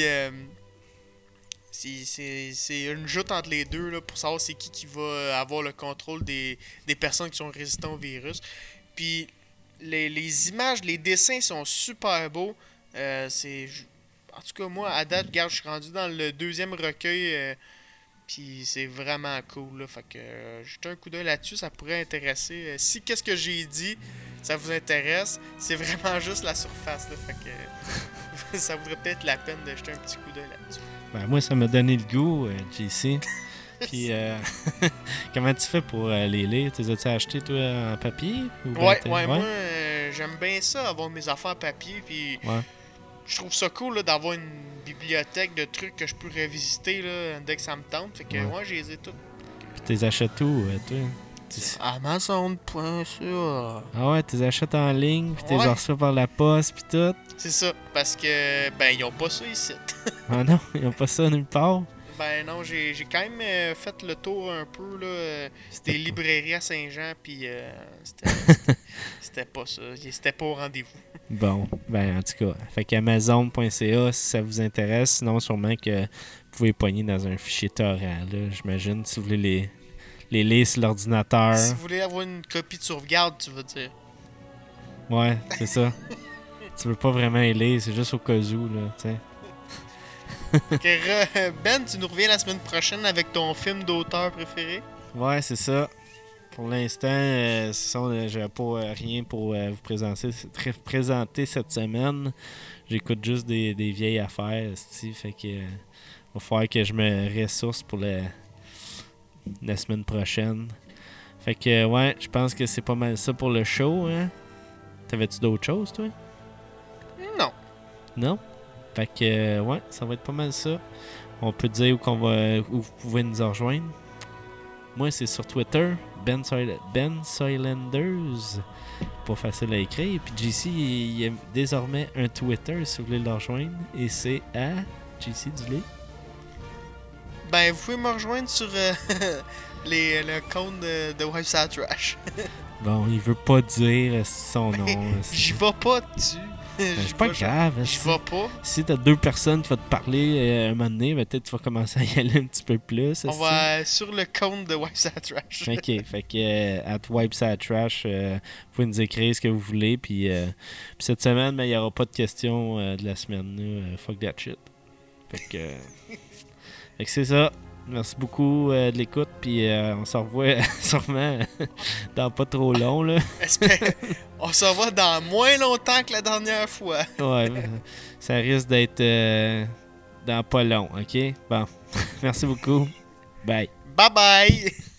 c'est une joute entre les deux là, pour savoir c'est qui va avoir le contrôle des personnes qui sont résistantes au virus. Puis, les images, les dessins sont super beaux. En tout cas, moi, à date, regarde, je suis rendu dans le deuxième recueil. Puis c'est vraiment cool, là. Fait que jetez un coup d'œil là-dessus, ça pourrait intéresser. Si qu'est-ce que j'ai dit, ça vous intéresse, c'est vraiment juste la surface, là. Fait que ça vaudrait peut-être la peine de jeter un petit coup d'œil là-dessus. Ben, moi, ça m'a donné le goût, JC. Puis, comment tu fais pour les lire? Tu les as-tu achetés, toi, en papier? Ou Ouais, moi, j'aime bien ça, avoir mes affaires papier. Puis je trouve ça cool là, d'avoir une bibliothèque de trucs que je peux revisiter là, dès que ça me tente. Fait que moi, je les ai toutes. Puis tu les achètes où, toi? Amazon.ca. Ah ouais, tu les achètes en ligne, puis tu les reçois par la poste, puis tout? C'est ça, parce que, ben, ils ont pas ça ici. Ah non, ils ont pas ça nulle part? Ben non, j'ai quand même fait le tour un peu là, des librairies à Saint-Jean, puis c'était pas ça, c'était pas au rendez-vous. Bon, ben en tout cas, fait qu'Amazon.ca si ça vous intéresse, sinon sûrement que vous pouvez pogner dans un fichier torrent, là, j'imagine, si vous voulez les lire sur l'ordinateur. Si vous voulez avoir une copie de sauvegarde, tu veux dire. Ouais, c'est ça. Tu veux pas vraiment les lire, c'est juste au cas où, là, tu sais. Ben, tu nous reviens la semaine prochaine avec ton film d'auteur préféré? Ouais, c'est ça. Pour l'instant, j'avais pas rien pour vous présenter cette semaine. J'écoute juste des vieilles affaires, fait que va falloir que je me ressource pour la semaine prochaine. Fait que ouais, je pense que c'est pas mal ça pour le show, hein. T'avais-tu d'autres choses, toi? Non. Non? Fait que ouais, ça va être pas mal ça. On peut dire où vous pouvez nous rejoindre. Moi, c'est sur Twitter, Ben Soilanders. Pas facile à écrire. Et puis JC, il y a désormais un Twitter si vous voulez le rejoindre. Et c'est à JC Dulé. Ben, vous pouvez me rejoindre sur le compte de Website Trash. Bon, il veut pas dire son nom. J'y vais pas dessus. C'est pas grave. J'y vais pas. Si t'as deux personnes qui vont te parler un moment donné, peut-être tu vas commencer à y aller un petit peu plus. On va sur le compte de Website Trash. Ok, fait que at Website Trash, vous pouvez nous écrire ce que vous voulez. Puis cette semaine, il n'y aura pas de questions de la semaine. Fuck that shit. Fait que c'est ça. Merci beaucoup de l'écoute, puis on se revoit sûrement dans pas trop long, là. On se revoit dans moins longtemps que la dernière fois. Ouais, ça risque d'être dans pas long, ok? Bon, merci beaucoup. Bye. Bye bye!